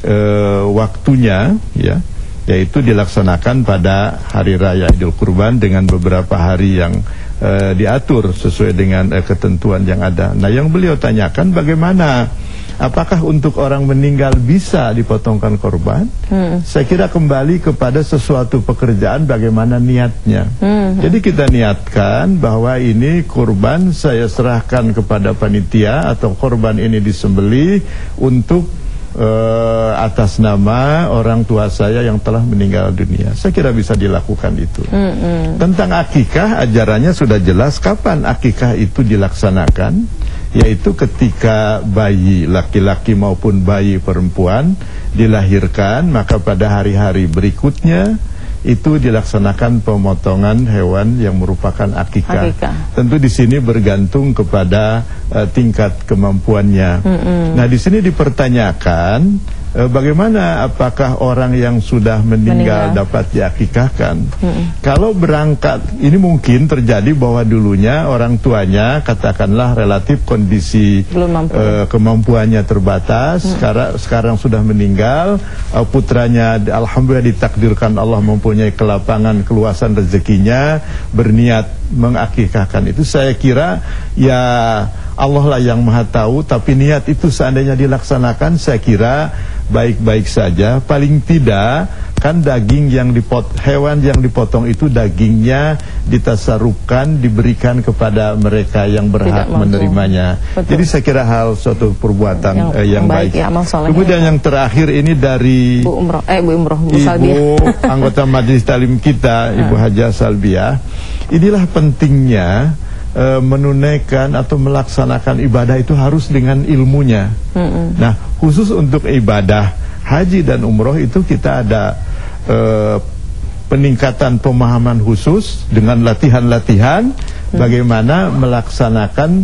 uh, waktunya ya, yaitu dilaksanakan pada hari raya Idul Kurban dengan beberapa hari yang uh, diatur sesuai dengan uh, ketentuan yang ada. Nah, yang beliau tanyakan bagaimana, apakah untuk orang meninggal bisa dipotongkan korban? Hmm. Saya kira kembali kepada sesuatu pekerjaan bagaimana niatnya. Hmm. Jadi kita niatkan bahwa ini kurban saya serahkan kepada panitia atau korban ini disembelih untuk Uh, atas nama orang tua saya yang telah meninggal dunia. Saya kira bisa dilakukan itu. Mm-hmm. Tentang akikah, ajarannya sudah jelas kapan akikah itu dilaksanakan, yaitu ketika bayi laki-laki maupun bayi perempuan dilahirkan, maka pada hari-hari berikutnya itu dilaksanakan pemotongan hewan yang merupakan akikah. akikah. Tentu di sini bergantung kepada uh, tingkat kemampuannya. Mm-hmm. Nah, di sini dipertanyakan uh, bagaimana apakah orang yang sudah meninggal, meninggal. dapat diakikahkan. Mm-hmm. Kalau berangkat, ini mungkin terjadi bahwa dulunya orang tuanya katakanlah relatif kondisi uh, kemampuannya terbatas, mm-hmm. sekarang sekarang sudah meninggal, uh, putranya alhamdulillah ditakdirkan Allah mempunyai punya kelapangan, keluasan rezekinya, berniat mengakikahkan itu. Saya kira ya Allah lah yang maha tahu, tapi niat itu seandainya dilaksanakan, saya kira baik-baik saja. Paling tidak kan daging yang dipot, hewan yang dipotong itu dagingnya ditasarufkan, diberikan kepada mereka yang berhak menerimanya. Betul. Jadi saya kira hal suatu perbuatan yang, eh, yang baik. baik. Ya, kemudian ya. yang terakhir ini dari Bu Umroh, eh Bu Umroh, Bu Ibu anggota Majelis Talim kita, Ibu Hajah Salbiah. Inilah pentingnya e, menunaikan atau melaksanakan ibadah itu harus dengan ilmunya. Mm-hmm. Nah, khusus untuk ibadah haji dan umroh itu kita ada e, peningkatan pemahaman khusus dengan latihan-latihan mm. bagaimana melaksanakan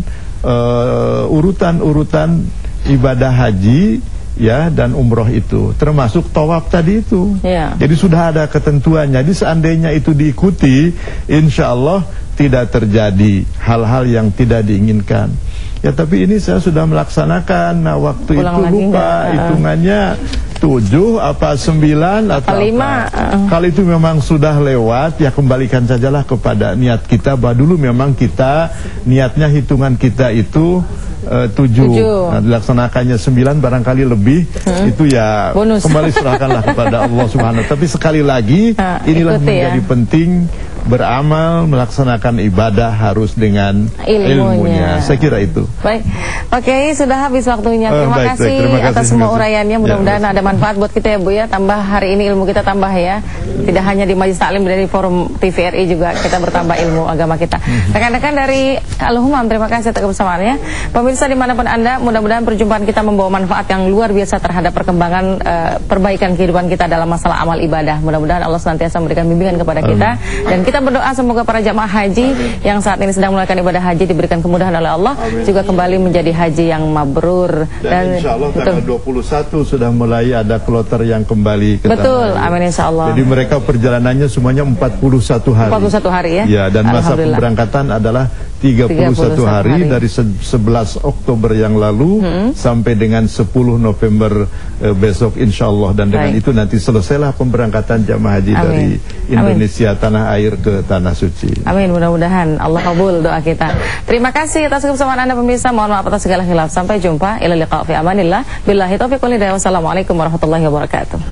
urutan-urutan ibadah haji ya dan umroh itu, termasuk tawaf tadi itu. Ya. Jadi sudah ada ketentuannya. Jadi seandainya itu diikuti, insya Allah tidak terjadi hal-hal yang tidak diinginkan. Ya, tapi ini saya sudah melaksanakan. Nah, waktu Pulang itu lupa enggak. hitungannya tujuh apa sembilan atau lima. Apa. Kalau itu memang sudah lewat, ya kembalikan sajalah kepada niat kita. Bahwa dulu memang kita niatnya hitungan kita itu uh, tujuh, tujuh. Nah, dilaksanakannya sembilan barangkali lebih, hmm. itu ya bonus. Kembali serahkanlah kepada Allah Subhanahu. Tapi sekali lagi nah, inilah menjadi ya. penting. Beramal, melaksanakan ibadah harus dengan ilmunya. ilmunya. Saya kira itu. Baik, oke, okay, sudah habis waktunya. Terima, uh, baik, kasih, baik, terima kasih atas semua uraiannya. Mudah-mudahan ya, ada manfaat buat kita ya Bu ya. Tambah hari ini ilmu kita tambah ya. Tidak hanya di Majelis Taklim, dari forum T V R I juga kita bertambah ilmu agama kita. Rekan-rekan dari Al-Humam, terima kasih atas kebersamaannya. Pemirsa dimanapun Anda, mudah-mudahan perjumpaan kita membawa manfaat yang luar biasa terhadap perkembangan uh, perbaikan kehidupan kita dalam masalah amal ibadah. Mudah-mudahan Allah senantiasa memberikan bimbingan kepada kita. Dan kita Kita berdoa semoga para jamaah haji yang saat ini sedang melakukan ibadah haji diberikan kemudahan oleh Allah, amin. Juga kembali menjadi haji yang mabrur. Dan, dan insya Allah tanggal dua puluh satu sudah mulai ada kloter yang kembali ke betul, tanah. Amin insya Allah. Jadi mereka perjalanannya semuanya empat puluh satu hari. empat puluh satu hari ya. Ya, dan masa pemberangkatan adalah tiga puluh satu hari, hari dari sebelas Oktober yang lalu hmm. sampai dengan sepuluh November eh, besok insya Allah. Dan dengan Baik. itu nanti selesailah pemberangkatan jamaah haji amin. dari Indonesia amin. tanah air ke tanah suci. Amin, mudah-mudahan Allah kabul doa kita. Terima kasih atas kebersamaan Anda pemirsa. Mohon maaf atas segala khilaf. Sampai jumpa. Ila liqa fi amanillah. Billahi taufiq wal hidayah. Wassalamualaikum warahmatullahi wabarakatuh.